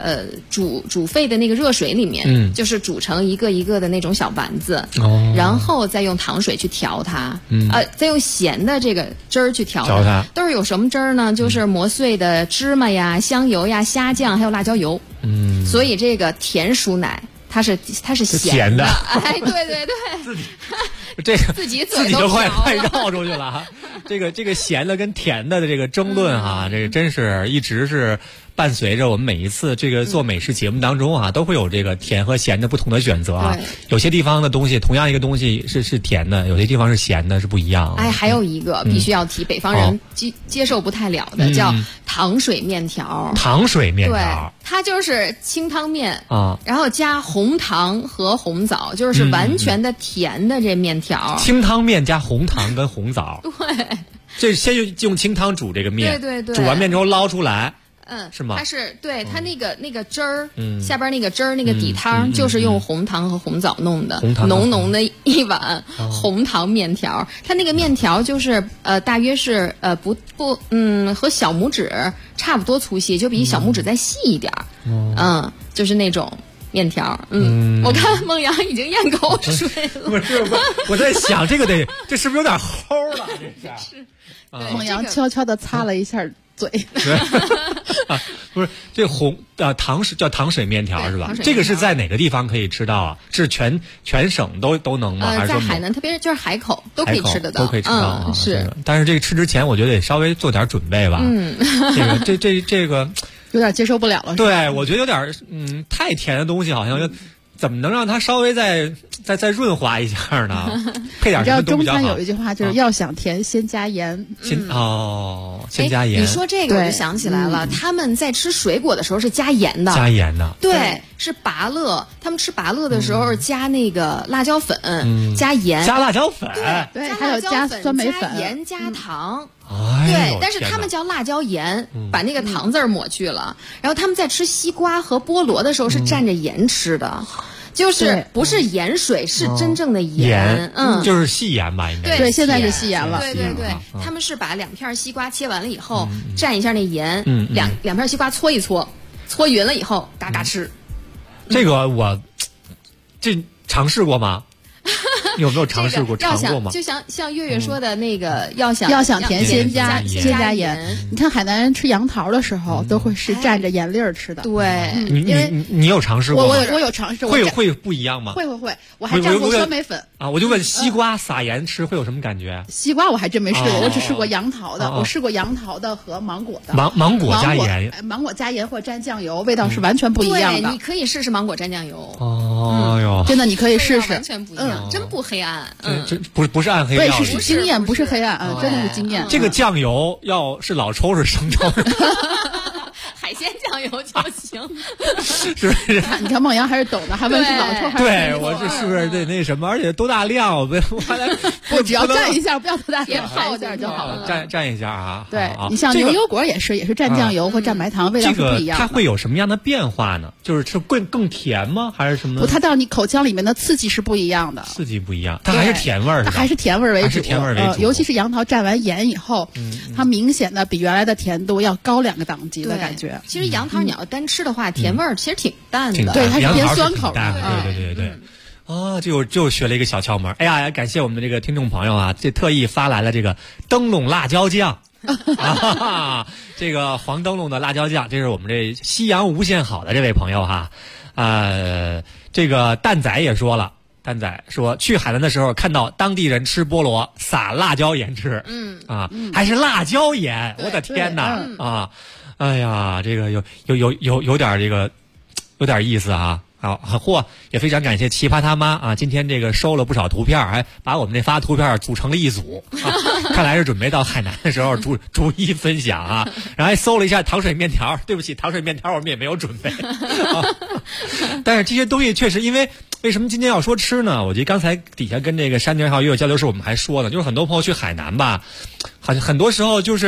煮沸的那个热水里面，就是煮成一个一个的那种小丸子，然后再用糖水去调它，再用咸的这个汁儿去调它，都是有什么汁儿呢？就是磨碎的芝麻呀、香油呀、虾酱还有辣椒油，所以这个甜薯奶它是咸的，哎，对对对， 这个自己都快绕出去了。这个咸的跟甜的这个争论啊，这个真是一直是伴随着我们每一次这个做美食节目当中啊，都会有这个甜和咸的不同的选择啊。有些地方的东西，同样一个东西是甜的，有些地方是咸的，是不一样。 哎，还有一个必须要提，北方人接受不太了的，叫糖水面条。 糖水面条， 对，它就是清汤面啊，然后加红糖和红枣，就是完全的甜的这面条。 清汤面加红糖跟红枣。 对， 这先用清汤煮这个面， 对对对， 煮完面之后捞出来。是吗？ 它是对它那个汁儿，下边那个汁儿那个底汤就是用红糖和红枣弄的，浓浓的一碗红糖面条。它那个面条就是大约是和小拇指差不多粗细，就比小拇指再细一点就是那种面条。我看孟阳已经咽口水了。 不是，我在想这是不是有点齁了？这是。 孟阳悄悄地擦了一下嘴。 不是，这叫糖水面条是吧？这个是在哪个地方可以吃到啊？是全省都能吗？还是在海南，特别就是海口都可以吃得到， 都可以吃到。 是， 但是这个吃之前，我觉得得稍微做点准备吧。这个有点接受不了了。 对，我觉得有点太甜的东西好像怎么能让它稍微再润滑一下呢？配点什么都比较好。 中餐有一句话就是要想甜，先加盐。 先加盐。 你说这个我就想起来了，他们在吃水果的时候是加盐的。 加盐的。 对，是芭乐。他们吃芭乐的时候加那个辣椒粉，加盐。 加辣椒粉。 对，还有加酸梅粉、 加盐、加糖。 对， 但是他们叫辣椒盐，把那个糖字抹去了。然后他们在吃西瓜和菠萝的时候是蘸着盐吃的。就是不是盐水，是真正的盐， 就是细盐吧，应该对，现在是细盐了。 对对对，他们是把2片西瓜切完了以后，蘸一下那盐，两片西瓜搓一搓，搓匀了以后，嘎嘎吃。 这个我尝试过吗？有没有尝试过？尝过吗？ 就像月月说的那个，要想甜，先加盐。你看海南人吃杨桃的时候，都会是蘸着盐粒儿吃的。 对， 你有尝试过吗？ 我有尝试。 会不一样吗？ 会，我还蘸过酸梅粉啊。我就问西瓜撒盐吃会有什么感觉？ 西瓜我还真没试过，我只试过杨桃的。我试过杨桃的和芒果的。 芒果加盐， 芒果加盐或蘸酱油，味道是完全不一样的。 对，你可以试试芒果蘸酱油。 哦哟， 真的你可以试试， 完全不一样，真不黑暗。 这不是暗黑料理， 是经验，不是黑暗啊，真的是经验。 这个酱油要是老抽是生抽？ 海鲜酱油就行， 是不是？ 你看孟阳还是懂的，还问是老抽还是对，我是不是那什么？而且多大量？ 我只要蘸一下，不要多大量，泡一下就好了。 蘸一下啊。 对，你像牛油果也是蘸酱油或蘸白糖，味道是不一样的。 它会有什么样的变化呢？就是更甜吗？还是什么？ 不，它到你口腔里面的刺激是不一样的。 刺激不一样，它还是甜味儿， 它还是甜味儿为主。 还是甜味儿为主。 尤其是杨桃蘸完盐以后，它明显的比原来的甜度要高2个档级的感觉。 其实杨桃你要单吃的话，甜味儿其实挺淡的， 对，它是偏酸口的。对。啊，就学了一个小窍门。哎呀，感谢我们的这个听众朋友啊，这特意发来了这个灯笼辣椒酱。这个黄灯笼的辣椒酱，这是我们这夕阳无限好的这位朋友哈。这个蛋仔也说了。蛋仔说去海南的时候看到当地人吃菠萝撒辣椒盐吃，还是辣椒盐，我的天哪啊！哎呀，这个有点这个有点意思啊。嚯，也非常感谢奇葩他妈啊！今天这个收了不少图片，还把我们这发图片组成了一组，看来是准备到海南的时候逐一分享啊。然后还搜了一下糖水面条，对不起，糖水面条我们也没有准备。但是这些东西确实，因为什么今天要说吃呢？我觉得刚才底下跟这个山宁还有月月交流时，我们还说呢，就是很多朋友去海南吧，好像很多时候就是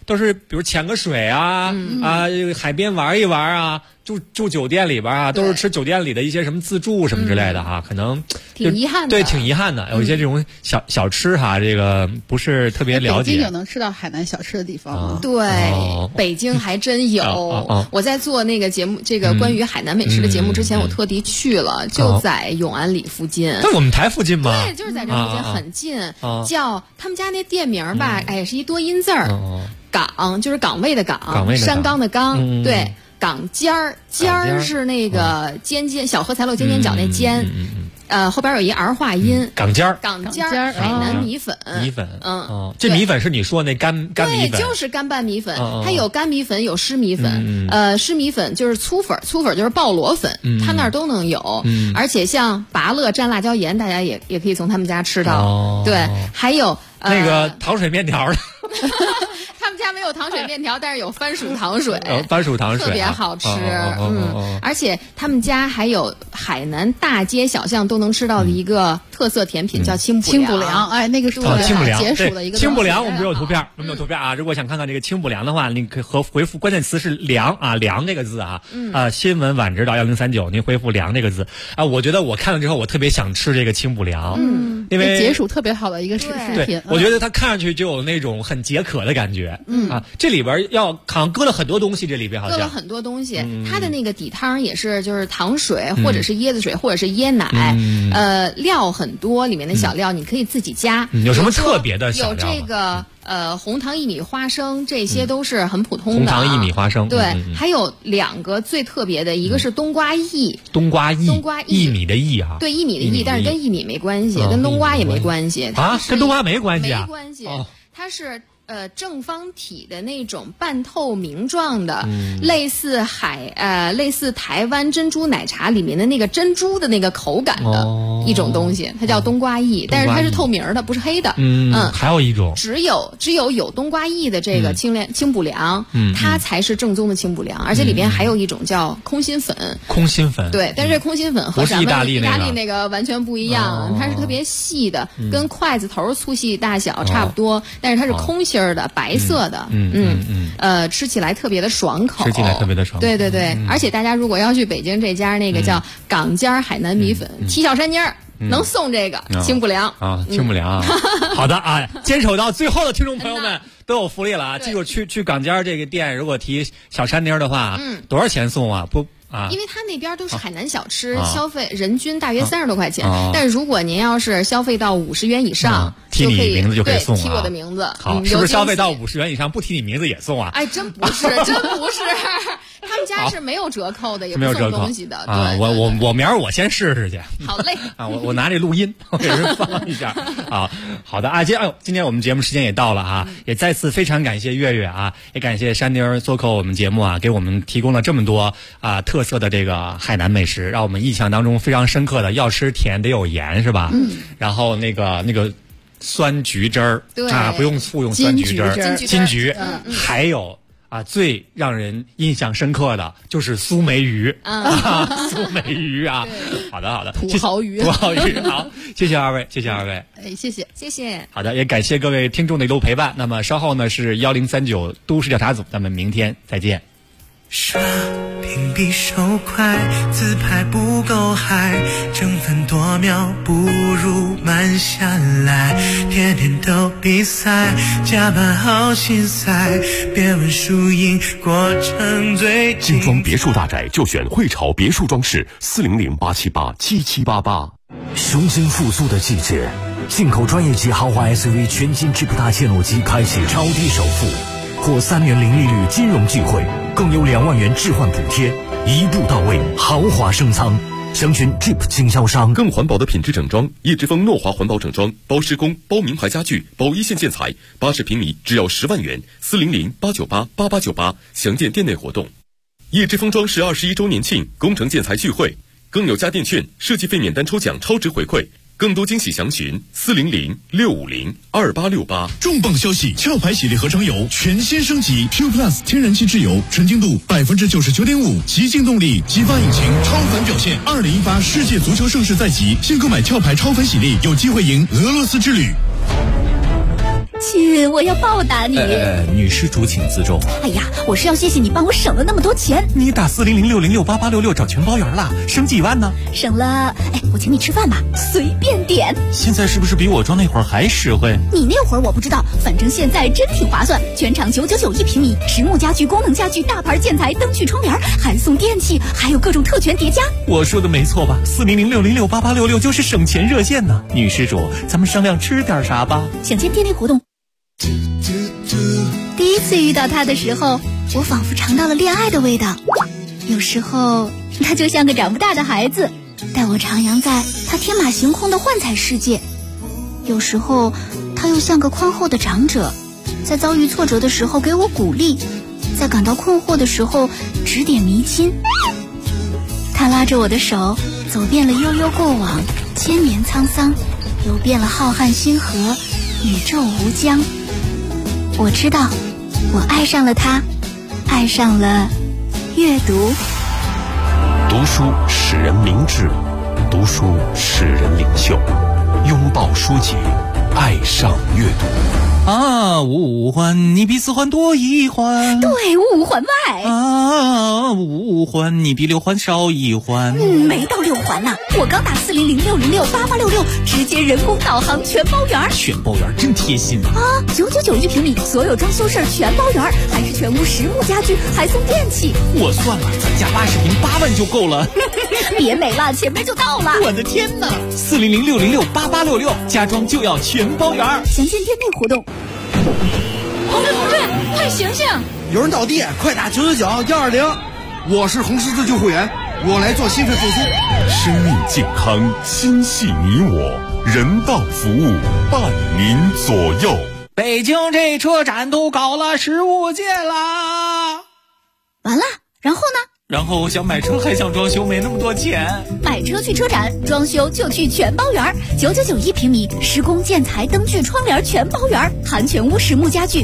都是比如潜个水啊，海边玩一玩啊，住酒店里边啊，都是吃酒店里的一些什么自助什么之类的哈，可能挺遗憾的。 对，挺遗憾的，有一些这种小吃哈，这个不是特别了解。 北京有能吃到海南小吃的地方吗？ 对，北京还真有。我在做那个节目，这个关于海南美食的节目之前，我特地去了，就在永安里附近。 在我们台附近吗？ 对，就是在这附近，很近。叫他们家那店名吧，哎，是一多音字儿，岗就是岗位的岗，山岗的岗，对。岗尖儿，尖儿是那个尖小荷才露尖尖角那尖，后边有一儿化音。 岗尖儿， 岗尖儿，海南米粉， 这米粉是你说那干米粉？ 对，就是干拌米粉，它有干米粉，有湿米粉，湿米粉就是粗粉就是爆螺粉，它那儿都能有，而且像拔乐蘸辣椒盐，大家也可以从他们家吃到，对，还有那个糖水面条的。 他们家没有糖水面条，但是有番薯糖水， 番薯糖水特别好吃。而且他们家还有海南大街小巷都能吃到的一个特色甜品，叫清补凉。 哎，那个是清补凉， 解暑的一个清补凉。我们这有图片，啊。如果想看看这个清补凉的话，你可以回复关键词是凉啊，凉这个字啊。新闻晚知道1039，您回复凉这个字啊。我觉得我看了之后，我特别想吃这个清补凉，因为解暑特别好的一个食品。 我觉得它看上去就有那种很解渴的感觉。这里边好像搁了很多东西，这里边好像搁了很多东西。它的那个底汤也是就是糖水，或者是椰子水，或者是椰奶，料很多，里面的小料你可以自己加。 有什么特别的小料吗？ 有这个红糖薏米花生，这些都是很普通的。 红糖薏米花生， 对，还有2个最特别的，一个是冬瓜薏， 薏米的薏啊， 对，薏米的薏，但是跟薏米没关系，跟冬瓜也没关系啊，跟冬瓜没关系啊， 没关系，它是。正方体的那种半透明状的，类似台湾珍珠奶茶里面的那个珍珠的那个口感的一种东西，它叫冬瓜薏，但是它是透明的，不是黑的。 还有一种， 只有冬瓜薏的这个清补凉，它才是正宗的清补凉，而且里边还有一种叫空心粉。 空心粉， 对，但是空心粉和咱们意大利那个完全不一样，它是特别细的，跟筷子头粗细大小差不多，但是它是空心的，白色的，吃起来特别的爽口，对对对，而且大家如果要去北京这家那个叫岗尖海南米粉，7小山尖能送这个清补凉啊，清补凉啊。好的啊，坚守到最后的听众朋友们都有福利了啊！记住去岗尖这个店，如果提小山妮的话，多少钱送啊？不。 因为它那边都是海南小吃，消费人均大约30多块钱。但是如果您要是消费到50元以上， 提你名字就可以送啊。 提我的名字， 好，是不是消费到50元以上不提你名字也送啊？ 哎，真不是，真不是，他们家是没有折扣的，也不送东西的。 啊，我明儿我先试试去。 好嘞。 啊，我拿这录音，我给人放一下啊。好的啊，今天我们节目时间也到了啊，也再次非常感谢月月啊，也感谢山妮儿做客我们节目啊，给我们提供了这么多特色的这个海南美食，让我们印象当中非常深刻的，要吃甜得有盐是吧？然后那个酸橘汁儿啊，不用醋，用酸橘汁儿，金桔，还有最让人印象深刻的就是苏梅鱼苏梅鱼啊，好的， 土豪鱼， 好，谢谢二位， 哎，谢谢， 好的，也感谢各位听众的一路陪伴。那么稍后呢是1039都市调查组，咱们明天再见。 刷屏比手快，自拍不够嗨，争分夺秒不如慢下来，天天都比赛，加班好心塞，别问输赢，过程最精彩。 精装别墅大宅就选汇潮别墅装饰，400-878-7788。 雄心复苏的季节，进口专业级豪华 SUV 全新 Jeep 大切诺基开启超低首付，获3年零利率金融机会，更有2万元置换补贴，一步到位，豪华升舱。详询 Jeep 经销商。 更环保的品质整装，叶之峰诺华环保整装，包施工，包名牌家具，包一线建材，80平米只要10万元，400-898-8898，详见店内活动。叶之峰装饰21周年庆工程建材聚会，更有家电券、设计费免单抽奖超值回馈。更多惊喜详询400-650-2868。 重磅消息！壳牌洗涤合成油全新升级 Q Plus 天然气质油，纯净度99.5%，极净动力，激发引擎，超凡表现。2018世界足球盛世在即，新购买壳牌超凡洗涤，有机会赢俄罗斯之旅。 亲，我要报答你。 女施主请自重。 哎呀，我是要谢谢你帮我省了那么多钱。 你打40060688866找全包圆了，省几万呢？ 省了，我请你吃饭吧，随便点。 现在是不是比我装那会儿还实惠？ 你那会儿我不知道，反正现在真挺划算，全场999一平米，实木家具、功能家具、大牌建材、灯具、窗帘，还送电器，还有各种特权叠加。 我说的没错吧？40060688866就是省钱热线呢。女施主，咱们商量吃点啥吧？ 想见店内活动。第一次遇到他的时候，我仿佛尝到了恋爱的味道。有时候他就像个长不大的孩子，带我徜徉在他天马行空的幻彩世界。有时候他又像个宽厚的长者，在遭遇挫折的时候给我鼓励，在感到困惑的时候指点迷津。他拉着我的手，走遍了悠悠过往，千年沧桑，游遍了浩瀚星河，宇宙无疆。我知道，我爱上了他，爱上了阅读。 读书使人明智，读书使人领袖。拥抱书籍，爱上阅读。 五环你比4环多1环， 对，5环外。 5环你比6环少1环。 没到6环呢，我刚打40060688866，直接人工导航全包圆。 全包圆真贴心啊 ！999一平米，所有装修事儿全包圆，还是全屋实木家具，还送电器。 我算了，咱家80平8万就够了。 别美了，前面就到了。 我的天哪！40060688866，家装就要全包圆。 详见店内活动。 同志，快醒醒！ 有人倒地，快打999-120。我是红十字救护员，我来做心肺复苏。 生命健康，心系你我，人道服务伴您左右。 北京这车展都搞了15届啦！ 完了，然后呢？ 然后想买车还想装修，没那么多钱。 买车去车展，装修就去全包圆，999一平米，施工建材、灯具、窗帘全包圆，含全屋实木家具。